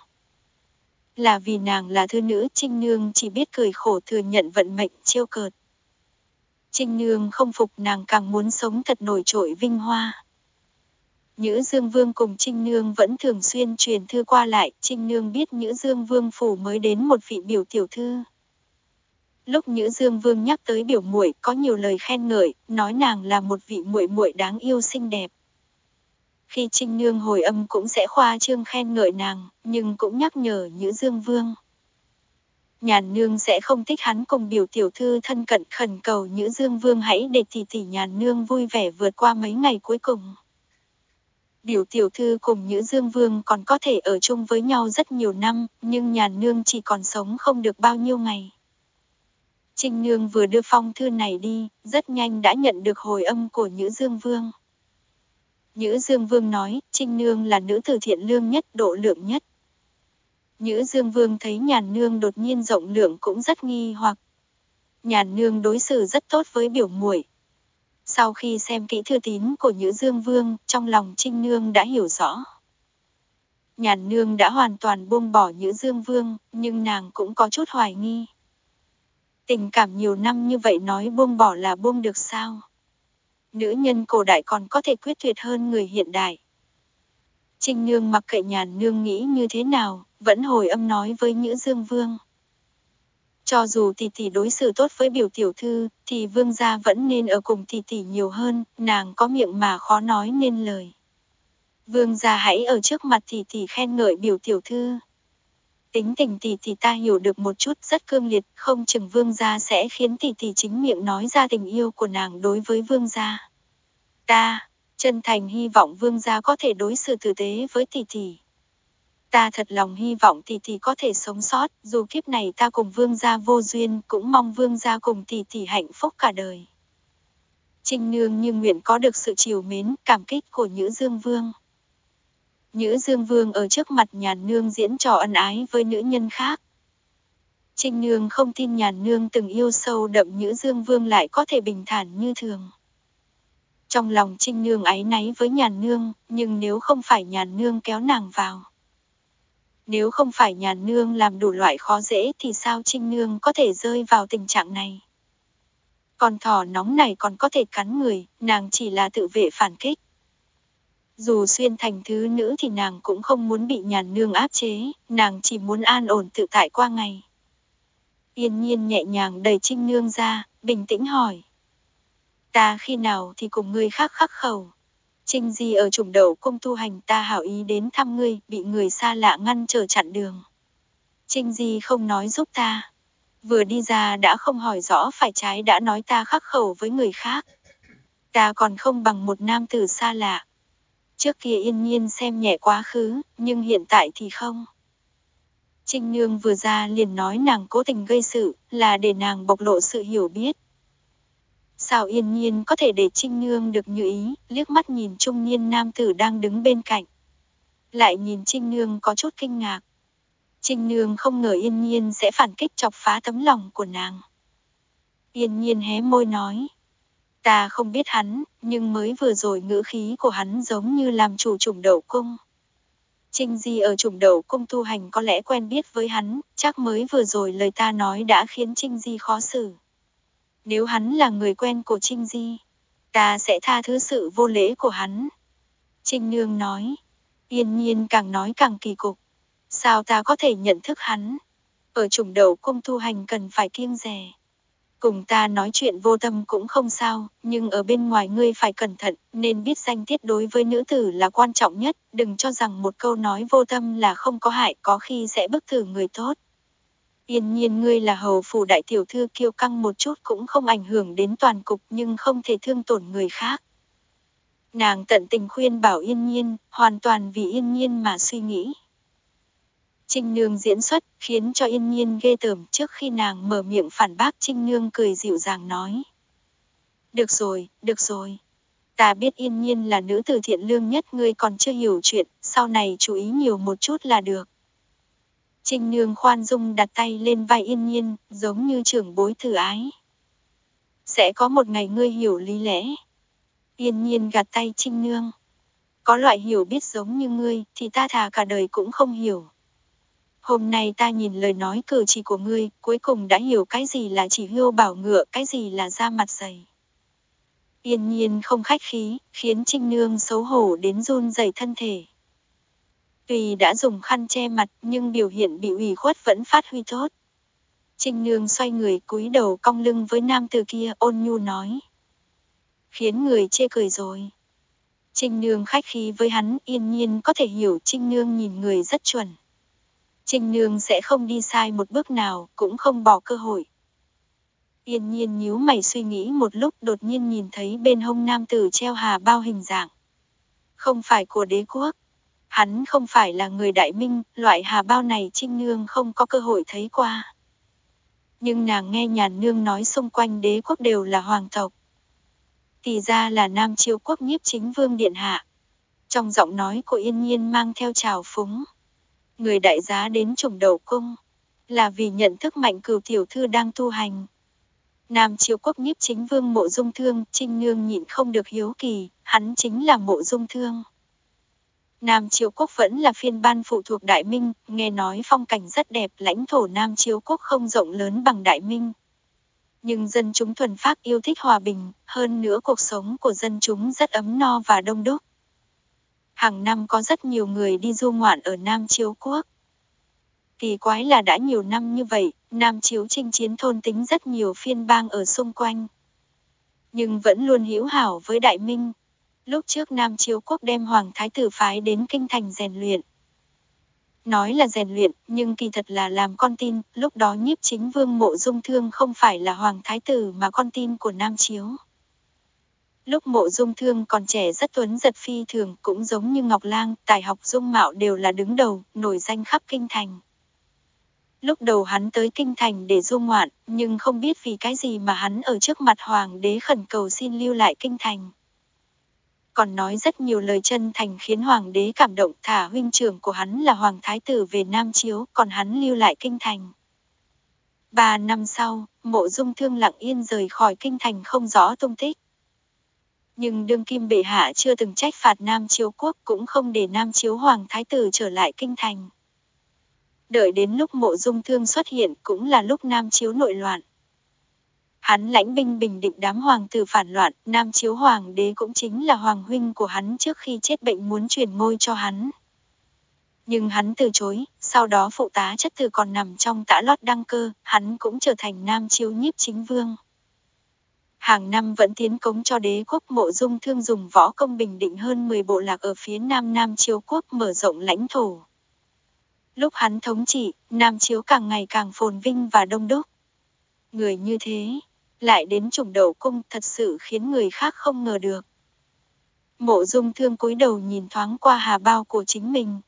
Là vì nàng là thư nữ, Trinh Nương chỉ biết cười khổ thừa nhận vận mệnh trêu cợt. Trinh Nương không phục, nàng càng muốn sống thật nổi trội vinh hoa. Nhữ Dương Vương cùng Trinh Nương vẫn thường xuyên truyền thư qua lại, Trinh Nương biết Nhữ Dương Vương phủ mới đến một vị biểu tiểu thư. Lúc Nhữ Dương Vương nhắc tới biểu muội, có nhiều lời khen ngợi, nói nàng là một vị muội muội đáng yêu xinh đẹp. Khi Trinh Nương hồi âm cũng sẽ khoa trương khen ngợi nàng, nhưng cũng nhắc nhở Nhữ Dương Vương. Nhàn Nương sẽ không thích hắn cùng biểu tiểu thư thân cận, khẩn cầu Nhữ Dương Vương hãy để tỷ tỷ Nhàn Nương vui vẻ vượt qua mấy ngày cuối cùng. Biểu tiểu thư cùng Nhữ Dương Vương còn có thể ở chung với nhau rất nhiều năm, nhưng Nhàn Nương chỉ còn sống không được bao nhiêu ngày. Trinh Nương vừa đưa phong thư này đi, rất nhanh đã nhận được hồi âm của Nhữ Dương Vương. Nhữ Dương Vương nói, Trinh Nương là nữ tử thiện lương nhất, độ lượng nhất. Nhữ Dương Vương thấy Nhàn Nương đột nhiên rộng lượng cũng rất nghi hoặc. Nhàn Nương đối xử rất tốt với biểu muội. Sau khi xem kỹ thư tín của Nhữ Dương Vương, trong lòng Trinh Nương đã hiểu rõ. Nhàn Nương đã hoàn toàn buông bỏ Nhữ Dương Vương, nhưng nàng cũng có chút hoài nghi. Tình cảm nhiều năm như vậy nói buông bỏ là buông được sao? Nữ nhân cổ đại còn có thể quyết tuyệt hơn người hiện đại. Trinh Nương mặc kệ Nhàn Nương nghĩ như thế nào, vẫn hồi âm nói với Nhữ Dương Vương. Cho dù tỷ tỷ đối xử tốt với biểu tiểu thư, thì vương gia vẫn nên ở cùng tỷ tỷ nhiều hơn, nàng có miệng mà khó nói nên lời. Vương gia hãy ở trước mặt tỷ tỷ khen ngợi biểu tiểu thư. Tính tình tỷ tỷ ta hiểu được một chút, rất cương liệt, không chừng vương gia sẽ khiến tỷ tỷ chính miệng nói ra tình yêu của nàng đối với vương gia. Ta, chân thành hy vọng vương gia có thể đối xử tử tế với tỷ tỷ. Ta thật lòng hy vọng tỷ tỷ có thể sống sót, dù kiếp này ta cùng vương gia vô duyên, cũng mong vương gia cùng tỷ tỷ hạnh phúc cả đời. Trinh Nương như nguyện có được sự trìu mến, cảm kích của Nhữ Dương Vương. Nhữ Dương Vương ở trước mặt Nhàn Nương diễn trò ân ái với nữ nhân khác. Trinh Nương không tin Nhàn Nương từng yêu sâu đậm Nhữ Dương Vương lại có thể bình thản như thường. Trong lòng Trinh Nương áy náy với Nhàn Nương, nhưng nếu không phải Nhàn Nương kéo nàng vào. Nếu không phải Nhàn Nương làm đủ loại khó dễ thì sao Trinh Nương có thể rơi vào tình trạng này? Con thỏ nóng này còn có thể cắn người, nàng chỉ là tự vệ phản kích. Dù xuyên thành thứ nữ thì nàng cũng không muốn bị Nhàn Nương áp chế, nàng chỉ muốn an ổn tự tại qua ngày. Yên Nhiên nhẹ nhàng đẩy Trinh Nương ra, bình tĩnh hỏi. Ta khi nào thì cùng ngươi khác khắc khẩu. Trinh Di ở Trùng Đậu Cung tu hành, ta hảo ý đến thăm ngươi, bị người xa lạ ngăn trở chặn đường. Trinh Di không nói giúp ta. Vừa đi ra đã không hỏi rõ phải trái đã nói ta khắc khẩu với người khác. Ta còn không bằng một nam tử xa lạ. Trước kia Yên Nhiên xem nhẹ quá khứ, nhưng hiện tại thì không. Trinh Nương vừa ra liền nói nàng cố tình gây sự, là để nàng bộc lộ sự hiểu biết. Sao Yên Nhiên có thể để Trinh Nương được như ý, liếc mắt nhìn trung niên nam tử đang đứng bên cạnh. Lại nhìn Trinh Nương có chút kinh ngạc. Trinh Nương không ngờ Yên Nhiên sẽ phản kích chọc phá tấm lòng của nàng. Yên Nhiên hé môi nói. Ta không biết hắn, nhưng mới vừa rồi ngữ khí của hắn giống như làm chủ Trùng Đậu Cung. Trinh Di ở Trùng Đậu Cung tu hành có lẽ quen biết với hắn, chắc mới vừa rồi lời ta nói đã khiến Trinh Di khó xử. Nếu hắn là người quen của Trinh Di, ta sẽ tha thứ sự vô lễ của hắn. Trinh Nương nói. Yên Nhiên càng nói càng kỳ cục. Sao ta có thể nhận thức hắn? Ở Trùng Đậu Cung tu hành cần phải kiêng dè. Cùng ta nói chuyện vô tâm cũng không sao, nhưng ở bên ngoài ngươi phải cẩn thận, nên biết danh tiết đối với nữ tử là quan trọng nhất, đừng cho rằng một câu nói vô tâm là không có hại, có khi sẽ bức tử người tốt. Yên Nhiên ngươi là hầu phủ đại tiểu thư kiêu căng một chút cũng không ảnh hưởng đến toàn cục nhưng không thể thương tổn người khác. Nàng tận tình khuyên bảo Yên Nhiên, hoàn toàn vì Yên Nhiên mà suy nghĩ. Trinh Nương diễn xuất, khiến cho Yên Nhiên ghê tởm. Trước khi nàng mở miệng phản bác, Trinh Nương cười dịu dàng nói. Được rồi, được rồi. Ta biết Yên Nhiên là nữ tử thiện lương nhất, ngươi còn chưa hiểu chuyện, sau này chú ý nhiều một chút là được. Trinh Nương khoan dung đặt tay lên vai Yên Nhiên, giống như trưởng bối từ ái. Sẽ có một ngày ngươi hiểu lý lẽ. Yên Nhiên gạt tay Trinh Nương. Có loại hiểu biết giống như ngươi, thì ta thà cả đời cũng không hiểu. Hôm nay ta nhìn lời nói cử chỉ của ngươi, cuối cùng đã hiểu cái gì là chỉ hươu bảo ngựa, cái gì là da mặt dày. Yên Nhiên không khách khí, khiến Trinh Nương xấu hổ đến run rẩy thân thể. Tuy đã dùng khăn che mặt, nhưng biểu hiện bị ủy khuất vẫn phát huy tốt. Trinh Nương xoay người cúi đầu cong lưng với nam tử kia, ôn nhu nói. Khiến người chê cười rồi. Trinh Nương khách khí với hắn, Yên Nhiên có thể hiểu Trinh Nương nhìn người rất chuẩn. Trinh Nương sẽ không đi sai một bước nào, cũng không bỏ cơ hội. Yên Nhiên nhíu mày suy nghĩ một lúc, đột nhiên nhìn thấy bên hông nam tử treo hà bao hình dạng. Không phải của đế quốc. Hắn không phải là người Đại Minh, loại hà bao này Trinh Nương không có cơ hội thấy qua. Nhưng nàng nghe Nhàn Nương nói xung quanh đế quốc đều là hoàng tộc. Thì ra là Nam Chiếu Quốc Nhiếp Chính Vương điện hạ. Trong giọng nói của Yên Nhiên mang theo trào phúng. Người đại giá đến Trùng Đậu Cung, là vì nhận thức Mạnh Cửu tiểu thư đang tu hành. Nam Chiếu Quốc Nhiếp Chính Vương Mộ Dung Thương, Trinh Nương nhịn không được hiếu kỳ, hắn chính là Mộ Dung Thương. Nam Chiếu Quốc vẫn là phiên ban phụ thuộc Đại Minh, nghe nói phong cảnh rất đẹp, lãnh thổ Nam Chiếu Quốc không rộng lớn bằng Đại Minh. Nhưng dân chúng thuần phác yêu thích hòa bình, hơn nữa cuộc sống của dân chúng rất ấm no và đông đúc. Hàng năm có rất nhiều người đi du ngoạn ở Nam Chiếu Quốc. Kỳ quái là đã nhiều năm như vậy, Nam Chiếu chinh chiến thôn tính rất nhiều phiên bang ở xung quanh. Nhưng vẫn luôn hữu hảo với Đại Minh. Lúc trước Nam Chiếu Quốc đem Hoàng Thái tử phái đến kinh thành rèn luyện. Nói là rèn luyện, nhưng kỳ thật là làm con tin, lúc đó Nhiếp Chính Vương Mộ Dung Thương không phải là Hoàng Thái tử mà con tin của Nam Chiếu. Lúc Mộ Dung Thương còn trẻ rất tuấn giật phi thường, cũng giống như Ngọc Lang, tài học dung mạo đều là đứng đầu, nổi danh khắp kinh thành. Lúc đầu hắn tới kinh thành để du ngoạn, nhưng không biết vì cái gì mà hắn ở trước mặt hoàng đế khẩn cầu xin lưu lại kinh thành. Còn nói rất nhiều lời chân thành khiến hoàng đế cảm động, thả huynh trưởng của hắn là hoàng thái tử về Nam Chiếu, còn hắn lưu lại kinh thành. Ba năm sau, Mộ Dung Thương lặng yên rời khỏi kinh thành không rõ tung tích. Nhưng đương kim bệ hạ chưa từng trách phạt Nam Chiếu Quốc, cũng không để Nam Chiếu hoàng thái tử trở lại kinh thành. Đợi đến lúc Mộ Dung Thương xuất hiện cũng là lúc Nam Chiếu nội loạn. Hắn lãnh binh bình định đám hoàng tử phản loạn, Nam Chiếu hoàng đế cũng chính là hoàng huynh của hắn trước khi chết bệnh muốn truyền ngôi cho hắn. Nhưng hắn từ chối, sau đó phụ tá chất tử còn nằm trong tã lót đăng cơ, hắn cũng trở thành Nam Chiếu Nhiếp Chính Vương. Hàng năm vẫn tiến cống cho đế quốc. Mộ Dung Thương dùng võ công bình định hơn mười bộ lạc ở phía nam Nam Chiếu Quốc, mở rộng lãnh thổ. Lúc hắn thống trị, Nam Chiếu càng ngày càng phồn vinh và đông đúc. Người như thế, lại đến Trùng Đậu Cung, thật sự khiến người khác không ngờ được. Mộ Dung Thương cúi đầu nhìn thoáng qua hà bào của chính mình.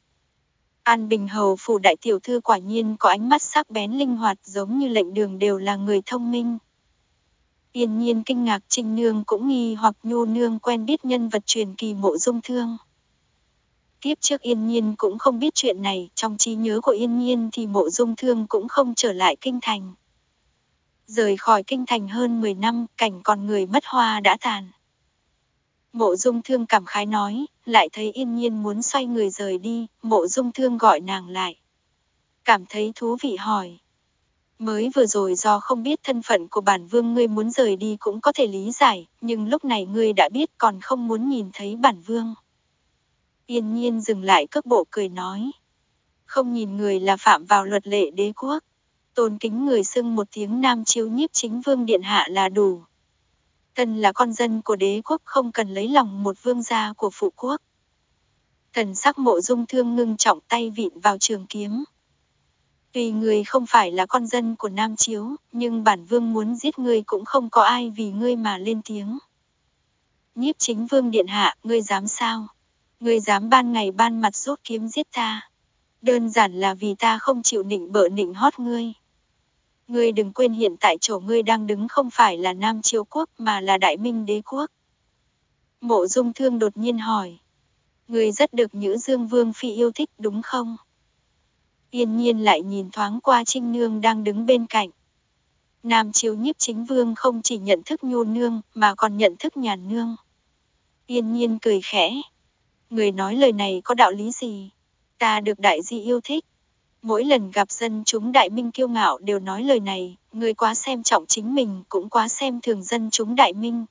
An Bình Hầu phủ đại tiểu thư quả nhiên có ánh mắt sắc bén linh hoạt, giống như Lệnh Đường đều là người thông minh. Yên Nhiên kinh ngạc, Trinh Nương cũng nghi hoặc Nhu Nương quen biết nhân vật truyền kỳ Mộ Dung Thương. Tiếp trước Yên Nhiên cũng không biết chuyện này, trong trí nhớ của Yên Nhiên thì Mộ Dung Thương cũng không trở lại kinh thành. Rời khỏi kinh thành hơn mười năm, cảnh còn người mất hoa đã tàn. Mộ Dung Thương cảm khái nói, lại thấy Yên Nhiên muốn xoay người rời đi, Mộ Dung Thương gọi nàng lại. Cảm thấy thú vị hỏi. Mới vừa rồi do không biết thân phận của bản vương ngươi muốn rời đi cũng có thể lý giải, nhưng lúc này ngươi đã biết còn không muốn nhìn thấy bản vương. Yên Nhiên dừng lại cước bộ cười nói. Không nhìn người là phạm vào luật lệ đế quốc. Tôn kính người xưng một tiếng Nam Chiếu Nhiếp Chính Vương điện hạ là đủ. Thần là con dân của đế quốc, không cần lấy lòng một vương gia của phụ quốc. Thần sắc Mộ Dung Thương ngưng trọng, tay vịn vào trường kiếm. Tuy ngươi không phải là con dân của Nam Chiếu, nhưng bản vương muốn giết ngươi cũng không có ai vì ngươi mà lên tiếng. Nhiếp Chính Vương điện hạ, ngươi dám sao? Ngươi dám ban ngày ban mặt rút kiếm giết ta? Đơn giản là vì ta không chịu nịnh bợ nịnh hót ngươi. Ngươi đừng quên hiện tại chỗ ngươi đang đứng không phải là Nam Chiếu quốc mà là Đại Minh đế quốc. Mộ Dung Thương đột nhiên hỏi. Ngươi rất được Nhữ Dương Vương phi yêu thích đúng không? Yên Nhiên lại nhìn thoáng qua Trinh Nương đang đứng bên cạnh. Nam Chiếu Nhiếp Chính Vương không chỉ nhận thức Nhu Nương mà còn nhận thức Nhàn Nương. Yên Nhiên cười khẽ. Người nói lời này có đạo lý gì? Ta được đại di yêu thích. Mỗi lần gặp dân chúng Đại Minh kiêu ngạo đều nói lời này, người quá xem trọng chính mình cũng quá xem thường dân chúng Đại Minh.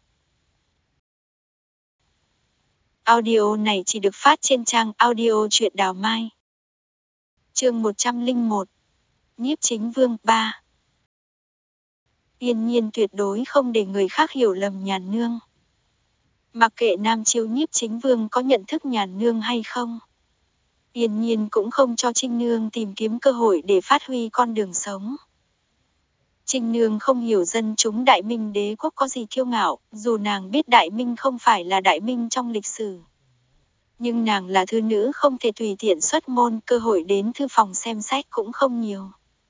Audio này chỉ được phát trên trang audio truyện Đào Mai. Chương một trăm lẻ một. Nhiếp Chính Vương ba. Yên Nhiên tuyệt đối không để người khác hiểu lầm Nhàn Nương. Mặc kệ Nam Chiếu Nhiếp Chính Vương có nhận thức Nhàn Nương hay không, Yên Nhiên cũng không cho Trinh Nương tìm kiếm cơ hội để phát huy con đường sống. Trinh Nương không hiểu dân chúng Đại Minh đế quốc có gì kiêu ngạo, dù nàng biết Đại Minh không phải là Đại Minh trong lịch sử. Nhưng nàng là thư nữ không thể tùy tiện xuất môn, cơ hội đến thư phòng xem sách cũng không nhiều.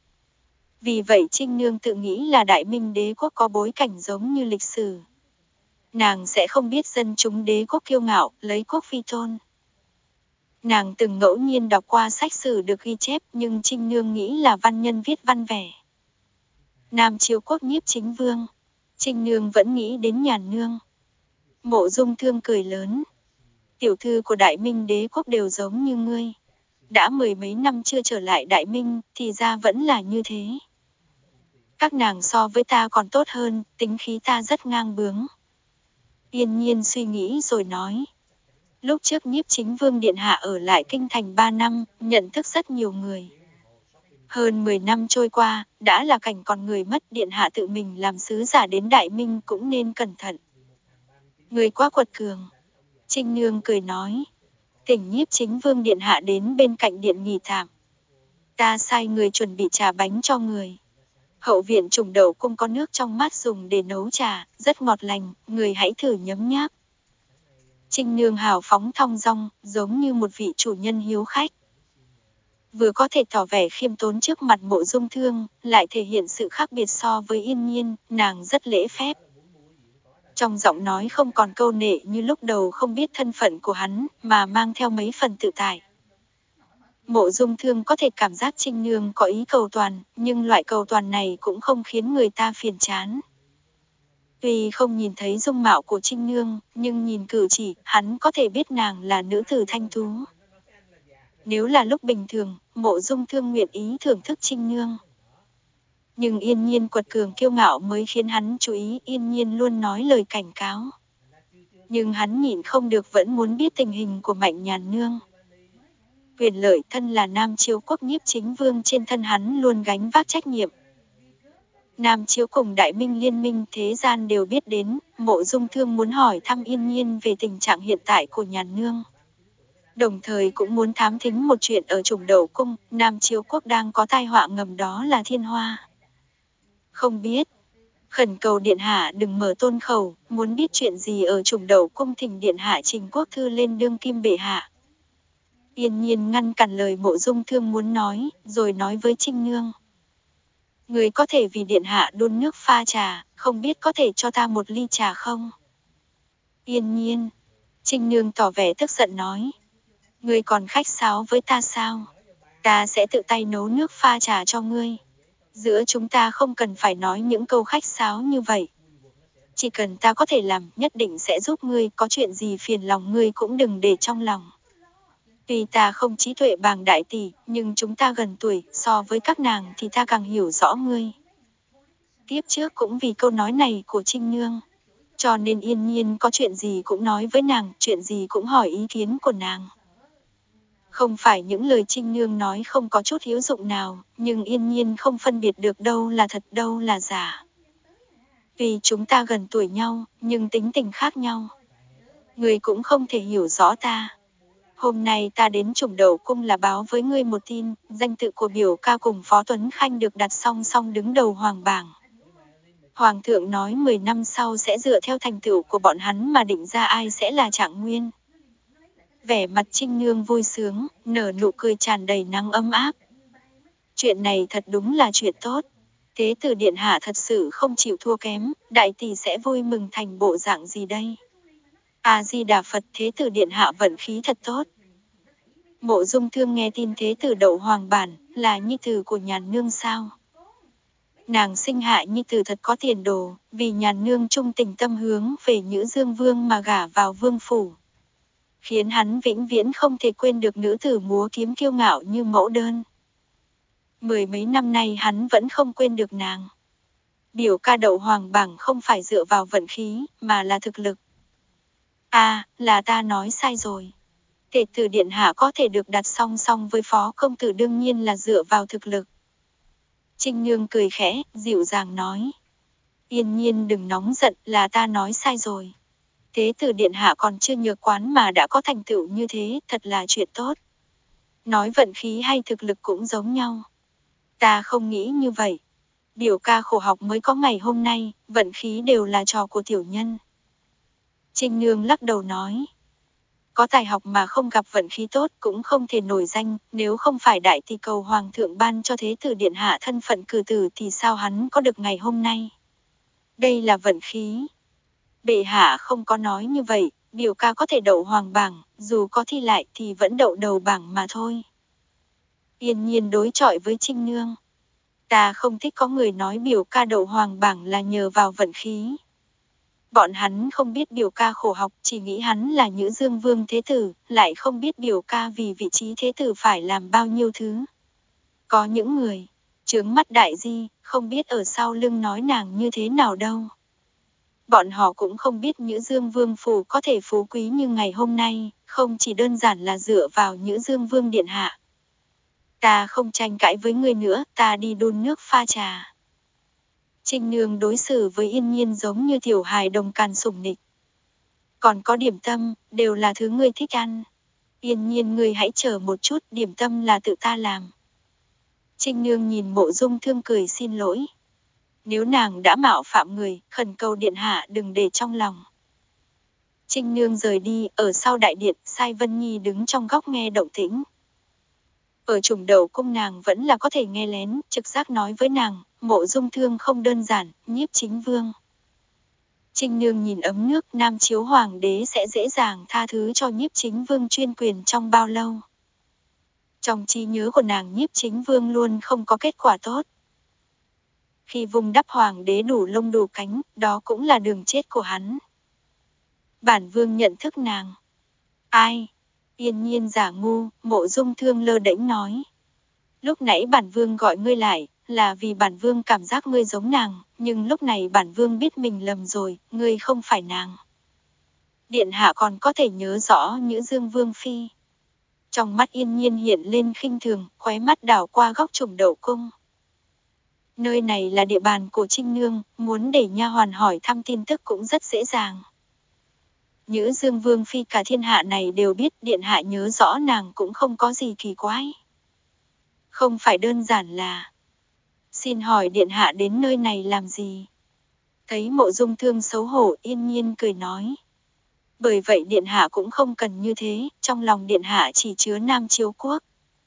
Vì vậy Trinh Nương tự nghĩ là Đại Minh đế quốc có bối cảnh giống như lịch sử. Nàng sẽ không biết dân chúng đế quốc kiêu ngạo, lấy quốc vi tôn. Nàng từng ngẫu nhiên đọc qua sách sử được ghi chép, nhưng Trinh Nương nghĩ là văn nhân viết văn vẻ. Nam Chiếu quốc Nhiếp Chính Vương. Trinh Nương vẫn nghĩ đến Nhàn Nương. Mộ Dung Thương cười lớn. Tiểu thư của Đại Minh đế quốc đều giống như ngươi. Đã mười mấy năm chưa trở lại Đại Minh, thì ra vẫn là như thế. Các nàng so với ta còn tốt hơn, tính khí ta rất ngang bướng. Yên Nhiên suy nghĩ rồi nói. Lúc trước Nhiếp Chính Vương điện hạ ở lại kinh thành ba năm, nhận thức rất nhiều người. Hơn mười năm trôi qua, đã là cảnh còn người mất, điện hạ tự mình làm sứ giả đến Đại Minh cũng nên cẩn thận. Người quá quật cường. Trinh Nương cười nói. Thỉnh Nhiếp Chính Vương điện hạ đến bên cạnh điện nghỉ tạm. Ta sai người chuẩn bị trà bánh cho người. Hậu viện Trùng Đậu Cung có nước trong mát dùng để nấu trà, rất ngọt lành, người hãy thử nhấm nháp. Trinh Nương hào phóng thong dong, giống như một vị chủ nhân hiếu khách. Vừa có thể tỏ vẻ khiêm tốn trước mặt Mộ Dung Thương, lại thể hiện sự khác biệt so với Yên Nhiên, nàng rất lễ phép. Trong giọng nói không còn câu nệ như lúc đầu không biết thân phận của hắn, mà mang theo mấy phần tự tại. Mộ Dung Thương có thể cảm giác Trinh Nương có ý cầu toàn, nhưng loại cầu toàn này cũng không khiến người ta phiền chán. Tuy không nhìn thấy dung mạo của Trinh Nương, nhưng nhìn cử chỉ, hắn có thể biết nàng là nữ tử thanh tú. Nếu là lúc bình thường, Mộ Dung Thương nguyện ý thưởng thức Trinh Nương. Nhưng Yên Nhiên quật cường kiêu ngạo mới khiến hắn chú ý, Yên Nhiên luôn nói lời cảnh cáo. Nhưng hắn nhịn không được vẫn muốn biết tình hình của Mạnh Nhàn Nương. Quyền lợi thân là Nam Chiếu quốc Nhiếp Chính Vương, trên thân hắn luôn gánh vác trách nhiệm. Nam Chiếu cùng Đại Minh liên minh, thế gian đều biết đến, Mộ Dung Thương muốn hỏi thăm Yên Nhiên về tình trạng hiện tại của Nhàn Nương. Đồng thời cũng muốn thám thính một chuyện ở Trùng Đậu Cung, Nam Chiếu quốc đang có tai họa ngầm, đó là thiên hoa. Không biết, Khẩn cầu điện hạ đừng mở tôn khẩu, muốn biết chuyện gì ở Trùng Đậu cung thỉnh điện hạ trình quốc thư lên đương kim bệ hạ. Yên Nhiên ngăn cản lời Mộ Dung Thương muốn nói, rồi nói với Trinh Nương. Người có thể vì điện hạ đun nước pha trà, không biết có thể cho ta một ly trà không? Yên Nhiên. Trinh Nương tỏ vẻ tức giận nói. Ngươi còn khách sáo với ta sao? Ta sẽ tự tay nấu nước pha trà cho ngươi. Giữa chúng ta không cần phải nói những câu khách sáo như vậy. Chỉ cần ta có thể làm, nhất định sẽ giúp ngươi, có chuyện gì phiền lòng ngươi cũng đừng để trong lòng. Tuy ta không trí tuệ bằng đại tỷ, nhưng chúng ta gần tuổi, so với các nàng thì ta càng hiểu rõ ngươi. Tiếp trước cũng vì câu nói này của Trinh Nương, cho nên Yên Nhiên có chuyện gì cũng nói với nàng, chuyện gì cũng hỏi ý kiến của nàng. Không phải những lời Trinh Nương nói không có chút hữu dụng nào, nhưng Yên Nhiên không phân biệt được đâu là thật đâu là giả. Vì chúng ta gần tuổi nhau, nhưng tính tình khác nhau. Ngươi cũng không thể hiểu rõ ta. Hôm nay ta đến Trùng Đậu cung là báo với ngươi một tin, danh tự của biểu ca cùng Phó Tuấn Khanh được đặt song song đứng đầu hoàng bảng. Hoàng thượng nói mười năm sau sẽ dựa theo thành tựu của bọn hắn mà định ra ai sẽ là Trạng Nguyên. Vẻ mặt Trinh Nương vui sướng, nở nụ cười tràn đầy nắng ấm áp. Chuyện này thật đúng là chuyện tốt. Thế tử điện hạ thật sự không chịu thua kém, đại tỷ sẽ vui mừng thành bộ dạng gì đây? A Di Đà Phật, thế tử điện hạ vận khí thật tốt. Mộ Dung Thương nghe tin thế tử Đậu Hoàng Bản là nhi tử của Nhàn Nương sao? Nàng sinh hạ nhi tử thật có tiền đồ, vì Nhàn Nương trung tình tâm hướng về Nhữ Dương Vương mà gả vào vương phủ, khiến hắn vĩnh viễn không thể quên được nữ tử múa kiếm kiêu ngạo như mẫu đơn. Mười mấy năm nay hắn vẫn không quên được nàng. Biểu ca Đậu Hoàng Bảng không phải dựa vào vận khí, mà là thực lực. À, là ta nói sai rồi. Tể tử điện hạ có thể được đặt song song với phó công tử đương nhiên là dựa vào thực lực. Trinh Nương cười khẽ, dịu dàng nói. Yên Nhiên đừng nóng giận, là ta nói sai rồi. Thế tử điện hạ còn chưa nhược quán mà đã có thành tựu như thế, thật là chuyện tốt. Nói vận khí hay thực lực cũng giống nhau. Ta không nghĩ như vậy. Biểu ca khổ học mới có ngày hôm nay, vận khí đều là trò của tiểu nhân. Trinh Nương lắc đầu nói. Có tài học mà không gặp vận khí tốt cũng không thể nổi danh, nếu không phải đại tỷ cầu hoàng thượng ban cho thế tử điện hạ thân phận cử tử thì sao hắn có được ngày hôm nay. Đây là vận khí. Bệ hạ không có nói như vậy, biểu ca có thể đậu hoàng bảng, dù có thi lại thì vẫn đậu đầu bảng mà thôi. Yên Nhiên đối chọi với Trinh Nương. Ta không thích có người nói biểu ca đậu hoàng bảng là nhờ vào vận khí. Bọn hắn không biết biểu ca khổ học, chỉ nghĩ hắn là Nhữ Dương Vương thế tử, lại không biết biểu ca vì vị trí thế tử phải làm bao nhiêu thứ. Có những người, trướng mắt đại di, không biết ở sau lưng nói nàng như thế nào đâu. Bọn họ cũng không biết Nhữ Dương Vương phủ có thể phú quý như ngày hôm nay, không chỉ đơn giản là dựa vào Nhữ Dương Vương điện hạ. Ta không tranh cãi với ngươi nữa, ta đi đun nước pha trà. Trinh Nương đối xử với Yên Nhiên giống như tiểu hài đồng càn sủng nịch. Còn có điểm tâm, đều là thứ ngươi thích ăn. Yên Nhiên ngươi hãy chờ một chút, điểm tâm là tự ta làm. Trinh Nương nhìn Mộ Dung Thương cười xin lỗi. Nếu nàng đã mạo phạm người, khẩn cầu điện hạ đừng để trong lòng. Trinh Nương rời đi, ở sau đại điện, Sai Vân Nhi đứng trong góc nghe động tĩnh. Ở Trùng Đậu cung nàng vẫn là có thể nghe lén, trực giác nói với nàng, Mộ Dung Thương không đơn giản, Nhiếp Chính Vương. Trinh Nương nhìn ấm nước, Nam Chiếu Hoàng đế sẽ dễ dàng tha thứ cho Nhiếp Chính Vương chuyên quyền trong bao lâu. Trong trí nhớ của nàng, Nhiếp Chính Vương luôn không có kết quả tốt. Khi vùng đắp Hoàng đế đủ lông đủ cánh, đó cũng là đường chết của hắn. Bản Vương nhận thức nàng. Ai? Yên Nhiên giả ngu, Mộ Dung Thương lơ đễnh nói. Lúc nãy bản Vương gọi ngươi lại, là vì bản Vương cảm giác ngươi giống nàng, nhưng lúc này bản Vương biết mình lầm rồi, ngươi không phải nàng. Điện hạ còn có thể nhớ rõ Nhữ Dương Vương phi. Trong mắt Yên Nhiên hiện lên khinh thường, khóe mắt đảo qua góc Trùng Đậu cung. Nơi này là địa bàn của Trinh Nương, muốn để nha hoàn hỏi thăm tin tức cũng rất dễ dàng. Nhữ Dương Vương phi cả thiên hạ này đều biết, điện hạ nhớ rõ nàng cũng không có gì kỳ quái. Không phải đơn giản là, xin hỏi điện hạ đến nơi này làm gì? Thấy Mộ Dung Thương xấu hổ, Yên Nhiên cười nói. Bởi vậy điện hạ cũng không cần như thế, trong lòng điện hạ chỉ chứa Nam Chiếu Quốc.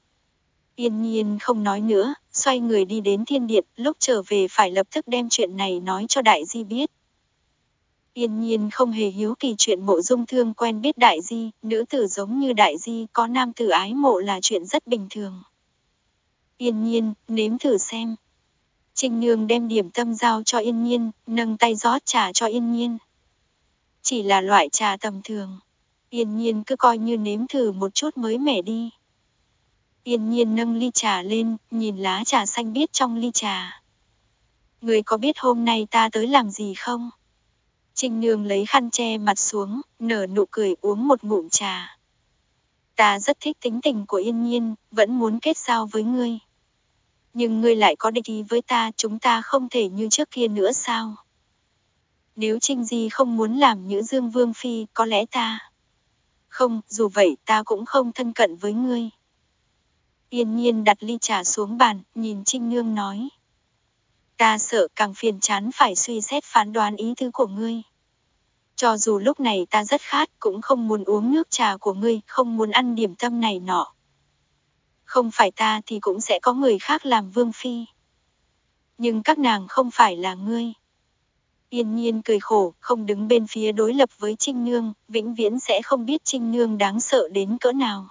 Yên Nhiên không nói nữa, xoay người đi đến thiên điện, lúc trở về phải lập tức đem chuyện này nói cho Đại Di biết. Yên Nhiên không hề hiếu kỳ chuyện Mộ Dung Thương quen biết Đại Di, nữ tử giống như Đại Di có nam tử ái mộ là chuyện rất bình thường. Yên Nhiên, nếm thử xem. Trinh Nương đem điểm tâm giao cho Yên Nhiên, nâng tay rót trà cho Yên Nhiên. Chỉ là loại trà tầm thường. Yên Nhiên cứ coi như nếm thử một chút mới mẻ đi. Yên Nhiên nâng ly trà lên, nhìn lá trà xanh biếc trong ly trà. Người có biết hôm nay ta tới làm gì không? Trinh Nương lấy khăn che mặt xuống, nở nụ cười uống một ngụm trà. Ta rất thích tính tình của Yên Nhiên, vẫn muốn kết giao với ngươi. Nhưng ngươi lại có địch ý với ta, chúng ta không thể như trước kia nữa sao? Nếu Trinh Di không muốn làm Nhữ Dương Vương Phi, có lẽ ta... Không, dù vậy ta cũng không thân cận với ngươi. Yên Nhiên đặt ly trà xuống bàn, nhìn Trinh Nương nói. Ta sợ càng phiền chán phải suy xét phán đoán ý tứ của ngươi. Cho dù lúc này ta rất khát cũng không muốn uống nước trà của ngươi, không muốn ăn điểm tâm này nọ. Không phải ta thì cũng sẽ có người khác làm Vương Phi. Nhưng các nàng không phải là ngươi. Yên Nhiên cười khổ, không đứng bên phía đối lập với Trinh Nương, vĩnh viễn sẽ không biết Trinh Nương đáng sợ đến cỡ nào.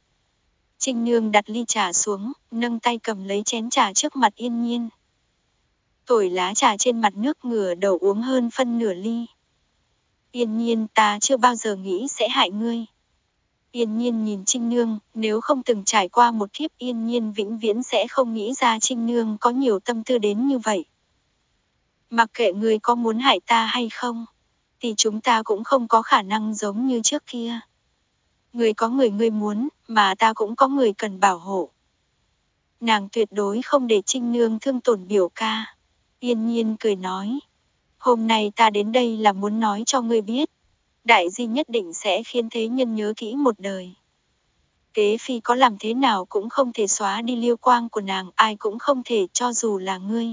Trinh Nương đặt ly trà xuống, nâng tay cầm lấy chén trà trước mặt Yên Nhiên. Thổi lá trà trên mặt nước, ngửa đầu uống hơn phân nửa ly. Yên Nhiên, ta chưa bao giờ nghĩ sẽ hại ngươi. Yên Nhiên nhìn Trinh Nương, nếu không từng trải qua một kiếp, Yên Nhiên vĩnh viễn sẽ không nghĩ ra Trinh Nương có nhiều tâm tư đến như vậy. Mặc kệ ngươi có muốn hại ta hay không, thì chúng ta cũng không có khả năng giống như trước kia. Ngươi có người ngươi muốn, mà ta cũng có người cần bảo hộ. Nàng tuyệt đối không để Trinh Nương thương tổn biểu ca. Yên Nhiên cười nói. Hôm nay ta đến đây là muốn nói cho ngươi biết. Đại Di nhất định sẽ khiến thế nhân nhớ kỹ một đời. Kế Phi có làm thế nào cũng không thể xóa đi liêu quang của nàng, ai cũng không thể, cho dù là ngươi.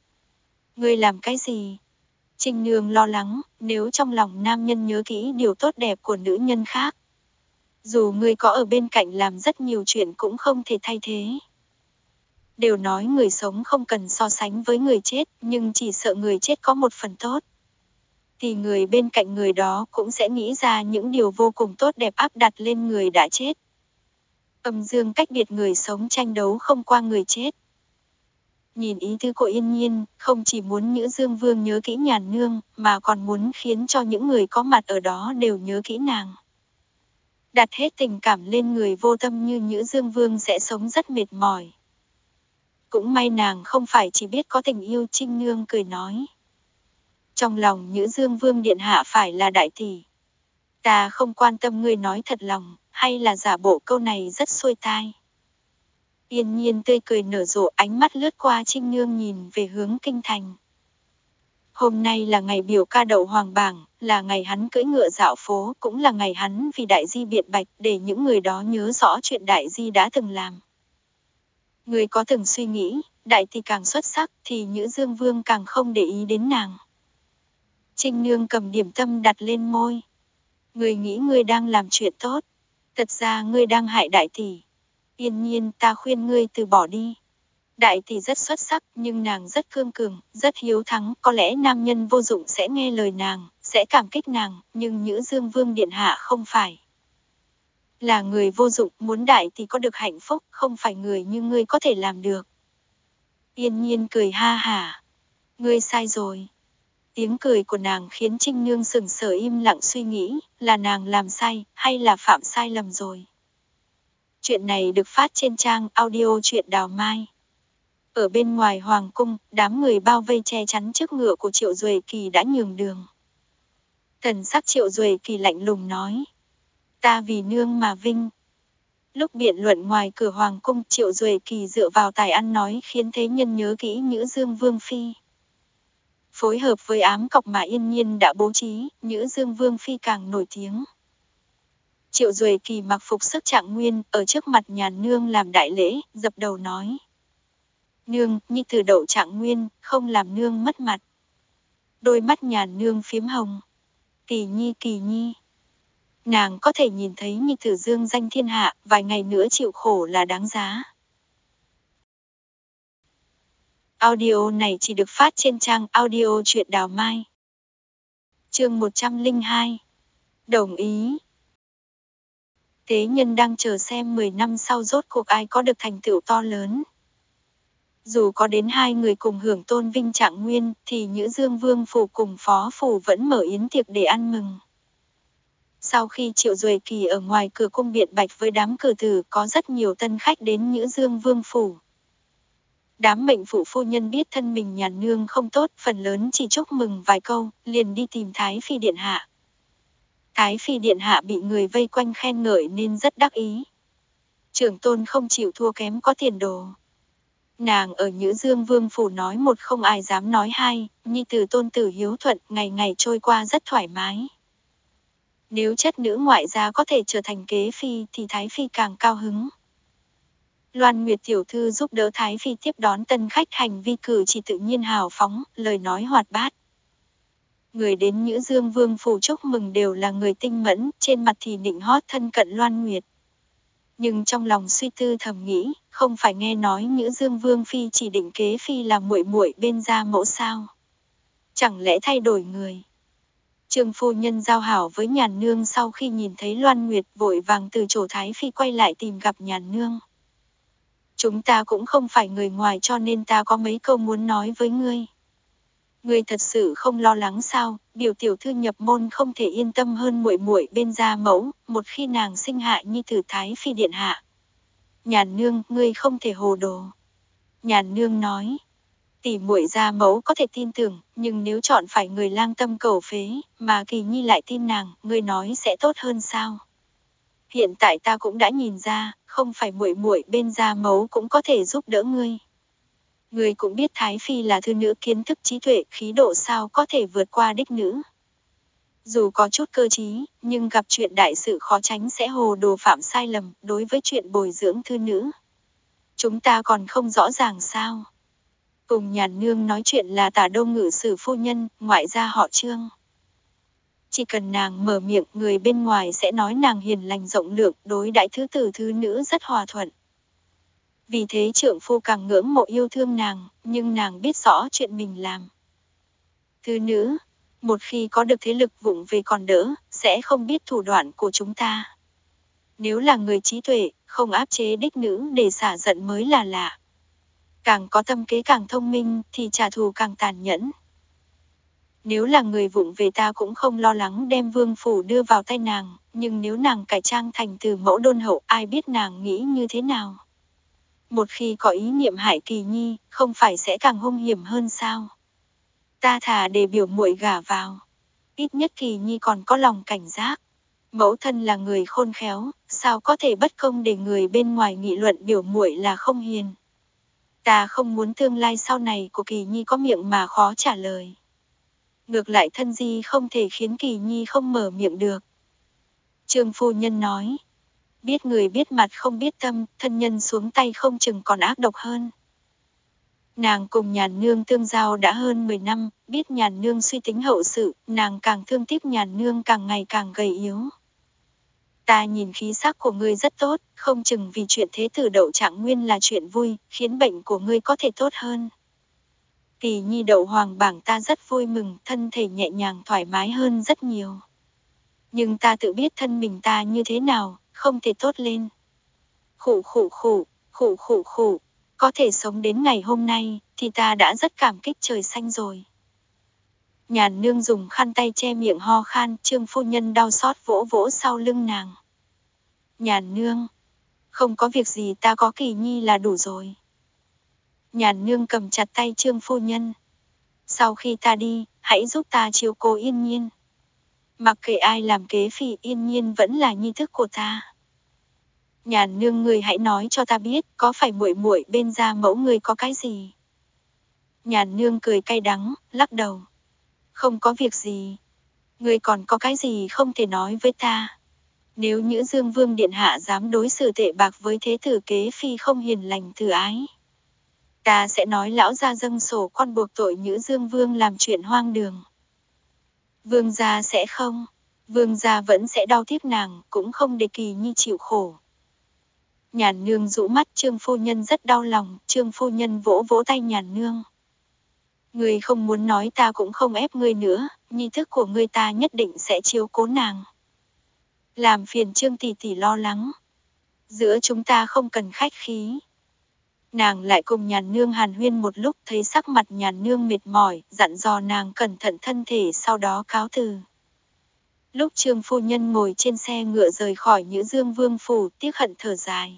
Ngươi làm cái gì? Trinh Nương lo lắng, nếu trong lòng nam nhân nhớ kỹ điều tốt đẹp của nữ nhân khác. Dù ngươi có ở bên cạnh làm rất nhiều chuyện cũng không thể thay thế. Đều nói người sống không cần so sánh với người chết, nhưng chỉ sợ người chết có một phần tốt. Thì người bên cạnh người đó cũng sẽ nghĩ ra những điều vô cùng tốt đẹp áp đặt lên người đã chết. Âm dương cách biệt, người sống tranh đấu không qua người chết. Nhìn ý tứ của Yên Nhiên, không chỉ muốn Nhữ Dương Vương nhớ kỹ Nhàn Nương, mà còn muốn khiến cho những người có mặt ở đó đều nhớ kỹ nàng. Đặt hết tình cảm lên người vô tâm như Nhữ Dương Vương sẽ sống rất mệt mỏi. Cũng may nàng không phải chỉ biết có tình yêu. Trinh Nương cười nói. Trong lòng Nhữ Dương Vương điện hạ phải là đại tỷ. Ta không quan tâm ngươi nói thật lòng, hay là giả bộ, câu này rất xuôi tai. Yên Nhiên tươi cười nở rộ, ánh mắt lướt qua Trinh Nương nhìn về hướng kinh thành. Hôm nay là ngày biểu ca đậu hoàng bảng, là ngày hắn cưỡi ngựa dạo phố, cũng là ngày hắn vì Đại Di biện bạch, để những người đó nhớ rõ chuyện Đại Di đã từng làm. Người có từng suy nghĩ, đại tỷ càng xuất sắc thì Nhữ Dương Vương càng không để ý đến nàng. Trinh Nương cầm điểm tâm đặt lên môi. Người nghĩ ngươi đang làm chuyện tốt, thật ra ngươi đang hại đại tỷ. Yên Nhiên, ta khuyên ngươi từ bỏ đi. Đại tỷ rất xuất sắc, nhưng nàng rất cương cường, rất hiếu thắng, có lẽ nam nhân vô dụng sẽ nghe lời nàng, sẽ cảm kích nàng, nhưng Nhữ Dương Vương điện hạ không phải. Là người vô dụng, muốn đại tỷ có được hạnh phúc, không phải người như ngươi có thể làm được. Yên Nhiên cười ha hả. Ngươi sai rồi. Tiếng cười của nàng khiến Trinh Nương sững sờ im lặng suy nghĩ, là nàng làm sai, hay là phạm sai lầm rồi. Chuyện này được phát trên trang audio truyện Đào Mai. Ở bên ngoài hoàng cung, đám người bao vây che chắn trước ngựa của Triệu Duệ Kỳ đã nhường đường. Thần sắc Triệu Duệ Kỳ lạnh lùng nói. Ta vì nương mà vinh. Lúc biện luận ngoài cửa hoàng cung, Triệu Duệ Kỳ dựa vào tài ăn nói khiến thế nhân nhớ kỹ Nhữ Dương Vương Phi. Phối hợp với ám cọc mà Yên Nhiên đã bố trí, Nhữ Dương Vương Phi càng nổi tiếng. Triệu Duệ Kỳ mặc phục sức Trạng Nguyên, ở trước mặt Nhàn Nương làm đại lễ, dập đầu nói. Nương, nhi tử đậu Trạng Nguyên, không làm nương mất mặt. Đôi mắt Nhàn Nương phiếm hồng. Kỳ nhi, Kỳ nhi. Nàng có thể nhìn thấy nhi tử dương danh thiên hạ, vài ngày nữa chịu khổ là đáng giá. Audio này chỉ được phát trên trang audio truyện Đào Mai. Chương một trăm lẻ hai. Đồng ý. Thế nhân đang chờ xem mười năm sau rốt cuộc ai có được thành tựu to lớn. Dù có đến hai người cùng hưởng tôn vinh trạng nguyên, thì Nhữ Dương Vương phủ cùng Phó phủ vẫn mở yến tiệc để ăn mừng. Sau khi Triệu Duệ Kỳ ở ngoài cửa cung biện bạch với đám cử tử, có rất nhiều tân khách đến Nhữ Dương Vương phủ. Đám mệnh phụ phu nhân biết thân mình Nhàn Nương không tốt, phần lớn chỉ chúc mừng vài câu, liền đi tìm Thái Phi Điện Hạ. Thái Phi Điện Hạ bị người vây quanh khen ngợi nên rất đắc ý. Trưởng tôn không chịu thua kém, có tiền đồ. Nàng ở Nhữ Dương Vương phủ nói một không ai dám nói hai, nhi tử tôn tử hiếu thuận, ngày ngày trôi qua rất thoải mái. Nếu chất nữ ngoại gia có thể trở thành kế phi thì Thái Phi càng cao hứng. Loan Nguyệt tiểu thư giúp đỡ Thái Phi tiếp đón tân khách, hành vi cử chỉ tự nhiên hào phóng, lời nói hoạt bát. Người đến Nhữ Dương Vương phủ chúc mừng đều là người tinh mẫn, trên mặt thì nịnh hót thân cận Loan Nguyệt. Nhưng trong lòng suy tư thầm nghĩ, không phải nghe nói Nhữ Dương Vương phi chỉ định kế phi là muội muội bên gia mẫu sao? Chẳng lẽ thay đổi người? Trương phu nhân giao hảo với Nhàn Nương sau khi nhìn thấy Loan Nguyệt, vội vàng từ chỗ Thái Phi quay lại tìm gặp Nhàn Nương. Chúng ta cũng không phải người ngoài cho nên ta có mấy câu muốn nói với ngươi. Ngươi thật sự không lo lắng sao? Biểu tiểu thư nhập môn không thể yên tâm hơn muội muội bên gia mẫu, một khi nàng sinh hạ nhi tử Thái Phi điện hạ. Nhàn Nương, ngươi không thể hồ đồ. Nhàn Nương nói, tỷ muội gia mẫu có thể tin tưởng, nhưng nếu chọn phải người lang tâm cầu phế, mà Kỳ Nhi lại tin nàng, ngươi nói sẽ tốt hơn sao? Hiện tại ta cũng đã nhìn ra, không phải muội muội bên gia mẫu cũng có thể giúp đỡ ngươi. Ngươi cũng biết Thái Phi là thư nữ, kiến thức trí tuệ, khí độ sao có thể vượt qua đích nữ. Dù có chút cơ trí, nhưng gặp chuyện đại sự khó tránh sẽ hồ đồ phạm sai lầm, đối với chuyện bồi dưỡng thư nữ. Chúng ta còn không rõ ràng sao? Cùng Nhàn Nương nói chuyện là Tả Đông Ngự sử phu nhân, ngoại gia họ Trương. Chỉ cần nàng mở miệng, người bên ngoài sẽ nói nàng hiền lành rộng lượng, đối đãi thứ tử thứ nữ rất hòa thuận. Vì thế trượng phu càng ngưỡng mộ yêu thương nàng, nhưng nàng biết rõ chuyện mình làm. Thứ nữ, một khi có được thế lực vụng về còn đỡ, sẽ không biết thủ đoạn của chúng ta. Nếu là người trí tuệ, không áp chế đích nữ để xả giận mới là lạ. Càng có tâm kế càng thông minh, thì trả thù càng tàn nhẫn. Nếu là người vụng về ta cũng không lo lắng đem vương phủ đưa vào tay nàng, nhưng nếu nàng cải trang thành từ mẫu đôn hậu, ai biết nàng nghĩ như thế nào. Một khi có ý niệm hại Kỳ Nhi, không phải sẽ càng hung hiểm hơn sao? Ta thà để biểu muội gả vào. Ít nhất Kỳ Nhi còn có lòng cảnh giác. Mẫu thân là người khôn khéo, sao có thể bất công để người bên ngoài nghị luận biểu muội là không hiền. Ta không muốn tương lai sau này của Kỳ Nhi có miệng mà khó trả lời. Ngược lại thân di không thể khiến Kỳ Nhi không mở miệng được. Trương phu nhân nói, biết người biết mặt không biết tâm, thân nhân xuống tay không chừng còn ác độc hơn. Nàng cùng Nhàn Nương tương giao đã hơn mười năm, biết Nhàn Nương suy tính hậu sự, nàng càng thương tiếc Nhàn Nương càng ngày càng gầy yếu. Ta nhìn khí sắc của ngươi rất tốt, không chừng vì chuyện thế tử đậu trạng nguyên là chuyện vui, khiến bệnh của ngươi có thể tốt hơn. Kỳ Nhi đậu hoàng bảng ta rất vui mừng, thân thể nhẹ nhàng thoải mái hơn rất nhiều. Nhưng ta tự biết thân mình ta như thế nào, không thể tốt lên. Khụ khụ khụ, khụ khụ khụ, có thể sống đến ngày hôm nay, thì ta đã rất cảm kích trời xanh rồi. Nhàn Nương dùng khăn tay che miệng ho khan, Trương phu nhân đau xót vỗ vỗ sau lưng nàng. Nhàn Nương, không có việc gì, ta có Kỳ Nhi là đủ rồi. Nhàn Nương cầm chặt tay Trương phu nhân. Sau khi ta đi, hãy giúp ta chiếu cố Yên Nhiên. Mặc kệ ai làm kế phi, Yên Nhiên vẫn là nhi thức của ta. Nhàn Nương, người hãy nói cho ta biết, có phải muội muội bên gia mẫu người có cái gì? Nhàn Nương cười cay đắng, lắc đầu. Không có việc gì. Người còn có cái gì không thể nói với ta? Nếu Nhữ Dương Vương điện hạ dám đối xử tệ bạc với thế tử kế phi không hiền lành từ ái, ta sẽ nói lão gia dâng sổ con buộc tội Nhữ Dương Vương làm chuyện hoang đường. Vương gia sẽ không. Vương gia vẫn sẽ đau tiếc nàng, cũng không để Kỳ Nhi chịu khổ. Nhàn nương rũ mắt, Trương phu nhân rất đau lòng, Trương phu nhân vỗ vỗ tay nhàn nương. Ngươi không muốn nói ta cũng không ép ngươi nữa, nhi thức của ngươi ta nhất định sẽ chiếu cố nàng. Làm phiền Trương tỷ tỷ lo lắng. Giữa chúng ta không cần khách khí. Nàng lại cùng nhàn nương hàn huyên một lúc, thấy sắc mặt nhàn nương mệt mỏi, dặn dò nàng cẩn thận thân thể, sau đó cáo từ. Lúc Trương phu nhân ngồi trên xe ngựa rời khỏi Nhữ Dương Vương phủ, tiếc hận thở dài.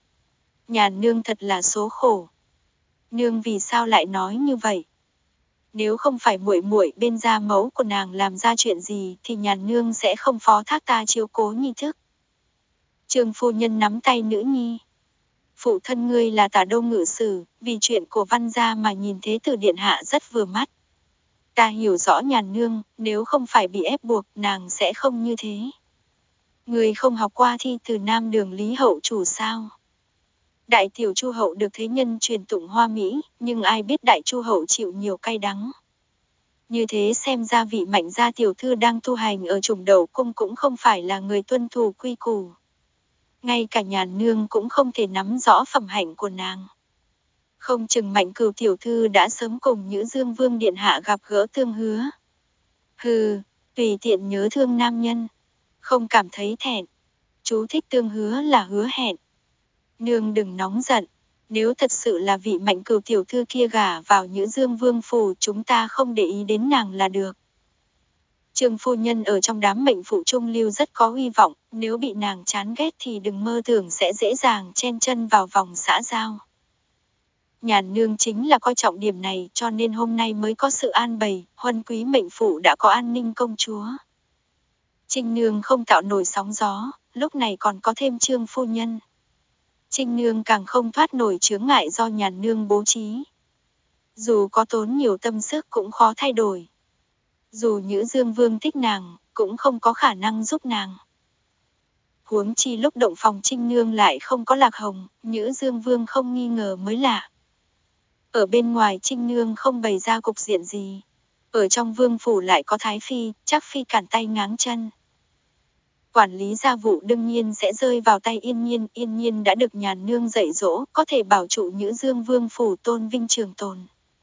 Nhàn nương thật là số khổ. Nương vì sao lại nói như vậy? Nếu không phải muội muội bên gia mẫu của nàng làm ra chuyện gì thì nhàn nương sẽ không phó thác ta chiếu cố nhi thức. Trương phu nhân nắm tay nữ nhi. Phụ thân ngươi là Tả Đô ngự sử, vì chuyện của Văn gia mà nhìn Thế tử điện hạ rất vừa mắt. Ta hiểu rõ nhàn nương, nếu không phải bị ép buộc, nàng sẽ không như thế. Ngươi không học qua thi từ Nam Đường Lý Hậu chủ sao? Đại tiểu Chu hậu được thế nhân truyền tụng hoa mỹ, nhưng ai biết đại Chu hậu chịu nhiều cay đắng. Như thế xem ra vị Mạnh gia tiểu thư đang tu hành ở Trùng Đầu cung cũng không phải là người tuân thủ quy củ. Ngay cả nhàn nương cũng không thể nắm rõ phẩm hạnh của nàng. Không chừng Mạnh Cửu tiểu thư đã sớm cùng Nhữ Dương Vương điện hạ gặp gỡ tương hứa. Hừ, tùy tiện nhớ thương nam nhân, không cảm thấy thẹn. Chú thích tương hứa là hứa hẹn. Nương đừng nóng giận, nếu thật sự là vị Mạnh Cửu tiểu thư kia gả vào Nhữ Dương Vương phủ, chúng ta không để ý đến nàng là được. Trương phu nhân ở trong đám mệnh phụ trung lưu rất có hy vọng, nếu bị nàng chán ghét thì đừng mơ tưởng sẽ dễ dàng chen chân vào vòng xã giao. Nhàn nương chính là coi trọng điểm này, cho nên hôm nay mới có sự an bày, huân quý mệnh phụ đã có an ninh công chúa. Trinh nương không tạo nổi sóng gió, lúc này còn có thêm Trương phu nhân. Trinh nương càng không thoát nổi chướng ngại do nhàn nương bố trí. Dù có tốn nhiều tâm sức cũng khó thay đổi. Dù Nhữ Dương Vương thích nàng, cũng không có khả năng giúp nàng. Huống chi lúc động phòng Trinh nương lại không có Lạc Hồng, Nhữ Dương Vương không nghi ngờ mới lạ. Ở bên ngoài Trinh nương không bày ra cục diện gì. Ở trong vương phủ lại có Thái Phi, chắc Phi cản tay ngáng chân. Quản lý gia vụ đương nhiên sẽ rơi vào tay Yên Nhiên, Yên Nhiên đã được nhàn nương dạy dỗ, có thể bảo trụ Nhữ Dương Vương phủ tôn vinh trường tồn.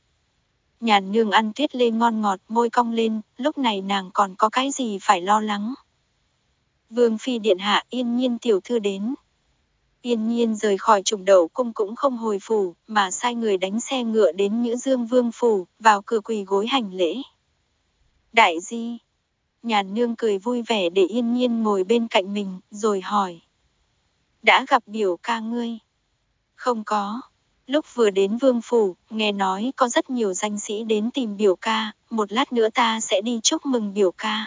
Nhàn nương ăn tuyết lê ngon ngọt, môi cong lên, lúc này nàng còn có cái gì phải lo lắng. Vương phi điện hạ, Yên Nhiên tiểu thư đến. Yên Nhiên rời khỏi Trùng Đầu cung cũng không hồi phủ, mà sai người đánh xe ngựa đến Nhữ Dương Vương phủ, vào cửa quỳ gối hành lễ. Đại di. Nhàn nương cười vui vẻ để Yên Nhiên ngồi bên cạnh mình, rồi hỏi. Đã gặp biểu ca ngươi? Không có. Lúc vừa đến vương phủ, nghe nói có rất nhiều danh sĩ đến tìm biểu ca, một lát nữa ta sẽ đi chúc mừng biểu ca.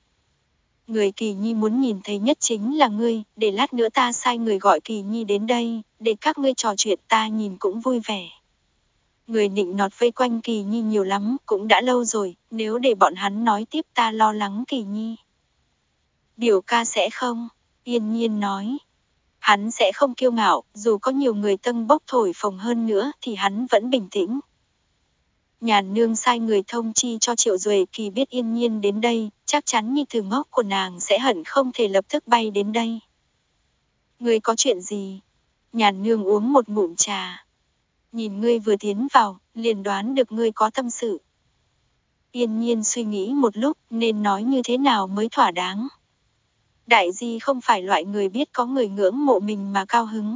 Người Kỳ Nhi muốn nhìn thấy nhất chính là ngươi, để lát nữa ta sai người gọi Kỳ Nhi đến đây, để các ngươi trò chuyện, ta nhìn cũng vui vẻ. Người nịnh nọt vây quanh Kỳ Nhi nhiều lắm, cũng đã lâu rồi, nếu để bọn hắn nói tiếp ta lo lắng Kỳ Nhi. Biểu ca sẽ không, Yên Nhiên nói. Hắn sẽ không kiêu ngạo, dù có nhiều người tâng bốc thổi phồng hơn nữa thì hắn vẫn bình tĩnh. Nhàn nương sai người thông chi cho Triệu Duệ Kỳ biết Yên Nhiên đến đây, chắc chắn nhi tử ngốc của nàng sẽ hận không thể lập tức bay đến đây. Ngươi có chuyện gì? Nhàn nương uống một ngụm trà. Nhìn ngươi vừa tiến vào, liền đoán được ngươi có tâm sự. Yên Nhiên suy nghĩ một lúc nên nói như thế nào mới thỏa đáng. Đại di không phải loại người biết có người ngưỡng mộ mình mà cao hứng.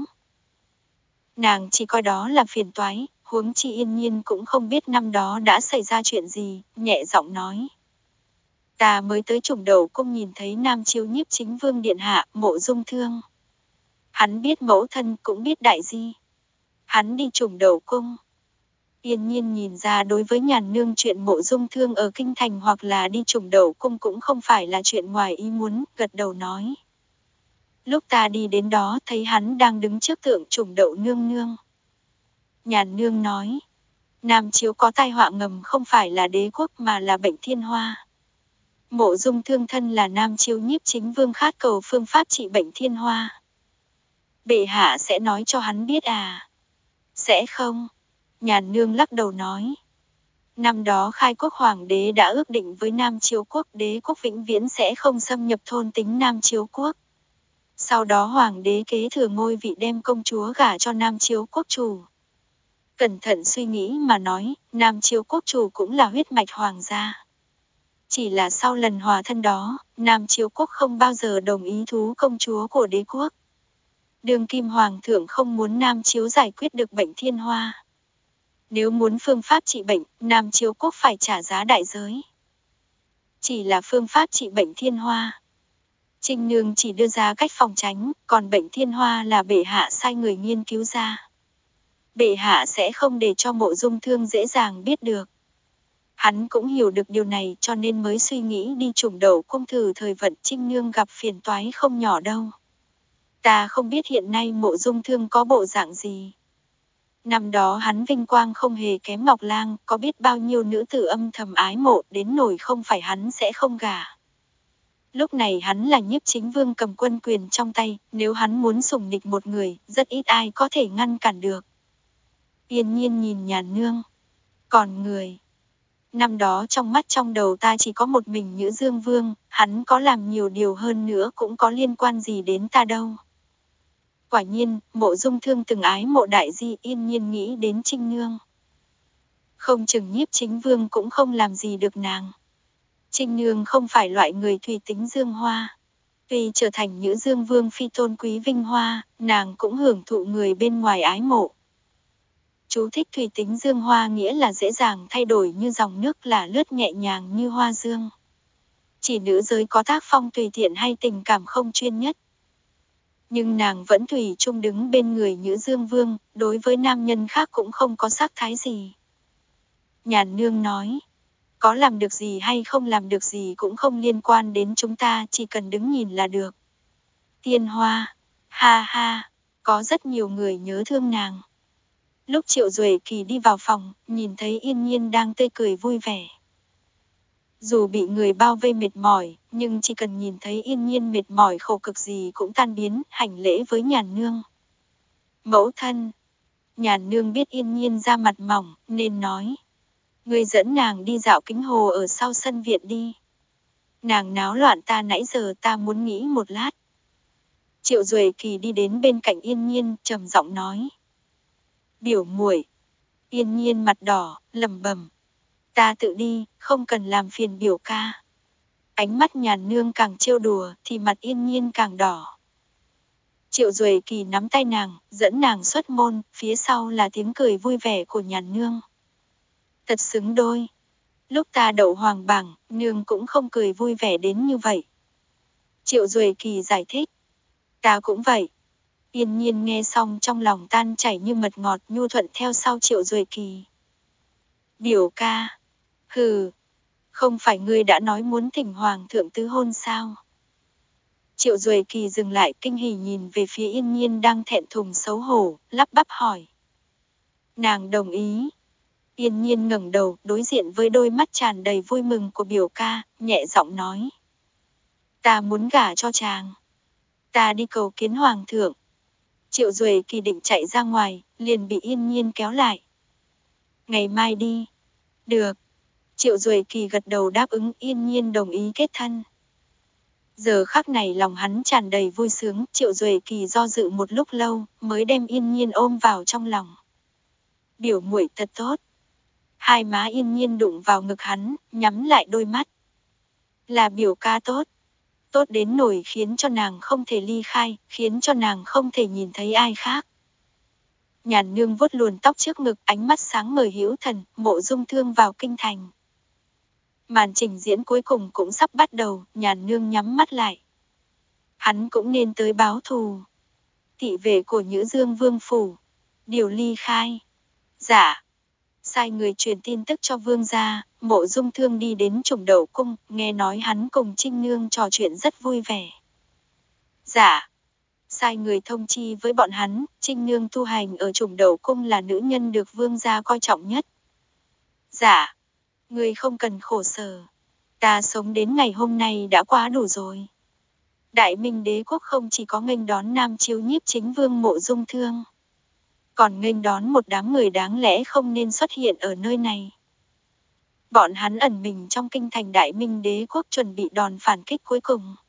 Nàng chỉ coi đó là phiền toái, huống chi Yên Nhiên cũng không biết năm đó đã xảy ra chuyện gì, nhẹ giọng nói. Ta mới tới Trùng Đầu cung nhìn thấy Nam Chiêu Nhiếp Chính Vương điện hạ, Mộ Dung Thương. Hắn biết mẫu thân cũng biết đại di. Hắn đi Trùng Đầu cung. Yên Nhiên nhìn ra đối với nhàn nương chuyện Mộ Dung Thương ở kinh thành hoặc là đi Trùng Đầu cung cũng không phải là chuyện ngoài ý muốn, gật đầu nói. Lúc ta đi đến đó thấy hắn đang đứng trước tượng Trùng Đậu nương nương. Nhàn nương nói, Nam Chiếu có tai họa ngầm không phải là đế quốc mà là bệnh thiên hoa. Mộ Dung Thương thân là Nam Chiếu Nhiếp Chính Vương khát cầu phương pháp trị bệnh thiên hoa. Bệ hạ sẽ nói cho hắn biết à? Sẽ không. Nhàn nương lắc đầu nói. Năm đó khai quốc hoàng đế đã ước định với Nam Chiếu quốc, đế quốc vĩnh viễn sẽ không xâm nhập thôn tính Nam Chiếu quốc. Sau đó hoàng đế kế thừa ngôi vị đem công chúa gả cho Nam Chiếu quốc chủ. Cẩn thận suy nghĩ mà nói, Nam Chiếu quốc chủ cũng là huyết mạch hoàng gia. Chỉ là sau lần hòa thân đó, Nam Chiếu quốc không bao giờ đồng ý thú công chúa của đế quốc. Đương kim hoàng thượng không muốn Nam Chiếu giải quyết được bệnh thiên hoa. Nếu muốn phương pháp trị bệnh, Nam Chiếu quốc phải trả giá đại giới. Chỉ là phương pháp trị bệnh thiên hoa. Trinh Nương chỉ đưa ra cách phòng tránh, còn bệnh thiên hoa là bệ hạ sai người nghiên cứu ra. Bệ hạ sẽ không để cho Mộ Dung Thương dễ dàng biết được. Hắn cũng hiểu được điều này cho nên mới suy nghĩ đi trùng đầu cung thử thời vận. Trinh Nương gặp phiền toái không nhỏ đâu. Ta không biết hiện nay Mộ Dung Thương có bộ dạng gì. Năm đó hắn vinh quang không hề kém Ngọc Lang, có biết bao nhiêu nữ tử âm thầm ái mộ đến nổi không phải hắn sẽ không gả. Lúc này hắn là Nhiếp Chính Vương cầm quân quyền trong tay, nếu hắn muốn sủng nịch một người, rất ít ai có thể ngăn cản được. Yên Nhiên nhìn Nhàn Nương. Còn người. Năm đó trong mắt trong đầu ta chỉ có một mình Nhữ Dương Vương, hắn có làm nhiều điều hơn nữa cũng có liên quan gì đến ta đâu. Quả nhiên, Mộ Dung Thương từng ái mộ đại di. Yên Nhiên nghĩ đến Trinh Nương. Không chừng Nhiếp Chính Vương cũng không làm gì được nàng. Trinh Nương không phải loại người thủy tính dương hoa. Tuy trở thành Nhữ Dương Vương phi tôn quý vinh hoa, nàng cũng hưởng thụ người bên ngoài ái mộ. Chú thích thủy tính dương hoa nghĩa là dễ dàng thay đổi như dòng nước, là lướt nhẹ nhàng như hoa dương. Chỉ nữ giới có tác phong tùy tiện hay tình cảm không chuyên nhất. Nhưng nàng vẫn thủy chung đứng bên người Nhữ Dương Vương, đối với nam nhân khác cũng không có sắc thái gì. Nhàn Nương nói, có làm được gì hay không làm được gì cũng không liên quan đến chúng ta, chỉ cần đứng nhìn là được. Tiên Hoa, ha ha, có rất nhiều người nhớ thương nàng. Lúc Triệu Duệ Kỳ đi vào phòng, nhìn thấy Yên Nhiên đang tươi cười vui vẻ. Dù bị người bao vây mệt mỏi, nhưng chỉ cần nhìn thấy Yên Nhiên mệt mỏi khổ cực gì cũng tan biến, hành lễ với Nhàn Nương. Mẫu thân. Nhàn Nương biết Yên Nhiên da mặt mỏng, nên nói. Người dẫn nàng đi dạo kính hồ ở sau sân viện đi. Nàng náo loạn ta nãy giờ ta muốn nghĩ một lát. Triệu Duệ Kỳ đi đến bên cạnh Yên Nhiên, trầm giọng nói. Biểu muội. Yên Nhiên mặt đỏ, lẩm bẩm. Ta tự đi, không cần làm phiền biểu ca. Ánh mắt Nhàn Nương càng trêu đùa, thì mặt Yên Nhiên càng đỏ. Triệu Duệ Kỳ nắm tay nàng, dẫn nàng xuất môn, phía sau là tiếng cười vui vẻ của Nhàn Nương. Thật xứng đôi. Lúc ta đậu hoàng bảng, nương cũng không cười vui vẻ đến như vậy. Triệu Duệ Kỳ giải thích. Ta cũng vậy. Yên Nhiên nghe xong trong lòng tan chảy như mật ngọt, nhu thuận theo sau Triệu Duệ Kỳ. Biểu ca. Hừ. Không phải ngươi đã nói muốn thỉnh hoàng thượng tứ hôn sao? Triệu Duệ Kỳ dừng lại kinh hỉ nhìn về phía Yên Nhiên đang thẹn thùng xấu hổ, lắp bắp hỏi. Nàng đồng ý. Yên Nhiên ngẩng đầu, đối diện với đôi mắt tràn đầy vui mừng của biểu ca, nhẹ giọng nói. Ta muốn gả cho chàng. Ta đi cầu kiến hoàng thượng. Triệu Duệ Kỳ định chạy ra ngoài, liền bị Yên Nhiên kéo lại. Ngày mai đi. Được. Triệu Duệ Kỳ gật đầu đáp ứng, Yên Nhiên đồng ý kết thân. Giờ khắc này lòng hắn tràn đầy vui sướng, Triệu Duệ Kỳ do dự một lúc lâu, mới đem Yên Nhiên ôm vào trong lòng. Biểu muội thật tốt. Hai má Yên Nhiên đụng vào ngực hắn, nhắm lại đôi mắt. Là biểu ca tốt. Tốt đến nổi khiến cho nàng không thể ly khai, khiến cho nàng không thể nhìn thấy ai khác. Nhàn Nương vuốt luồn tóc trước ngực, ánh mắt sáng ngời hữu thần, Mộ Dung Thương vào kinh thành. Màn trình diễn cuối cùng cũng sắp bắt đầu, Nhàn Nương nhắm mắt lại. Hắn cũng nên tới báo thù. Thị vệ của Nhữ Dương Vương phủ. Điều ly khai. Dạ. Sai người truyền tin tức cho vương gia, Mộ Dung Thương đi đến Trùng Đậu cung, nghe nói hắn cùng Trinh Nương trò chuyện rất vui vẻ. Dạ. Sai người thông chi với bọn hắn, Trinh Nương tu hành ở Trùng Đậu cung là nữ nhân được vương gia coi trọng nhất. Dạ. Ngươi không cần khổ sở. Ta sống đến ngày hôm nay đã quá đủ rồi. Đại Minh đế quốc không chỉ có nghênh đón Nam Chiếu Nhiếp Chính Vương Mộ Dung Thương, còn nghênh đón một đám người đáng lẽ không nên xuất hiện ở nơi này. Bọn hắn ẩn mình trong kinh thành Đại Minh đế quốc chuẩn bị đòn phản kích cuối cùng.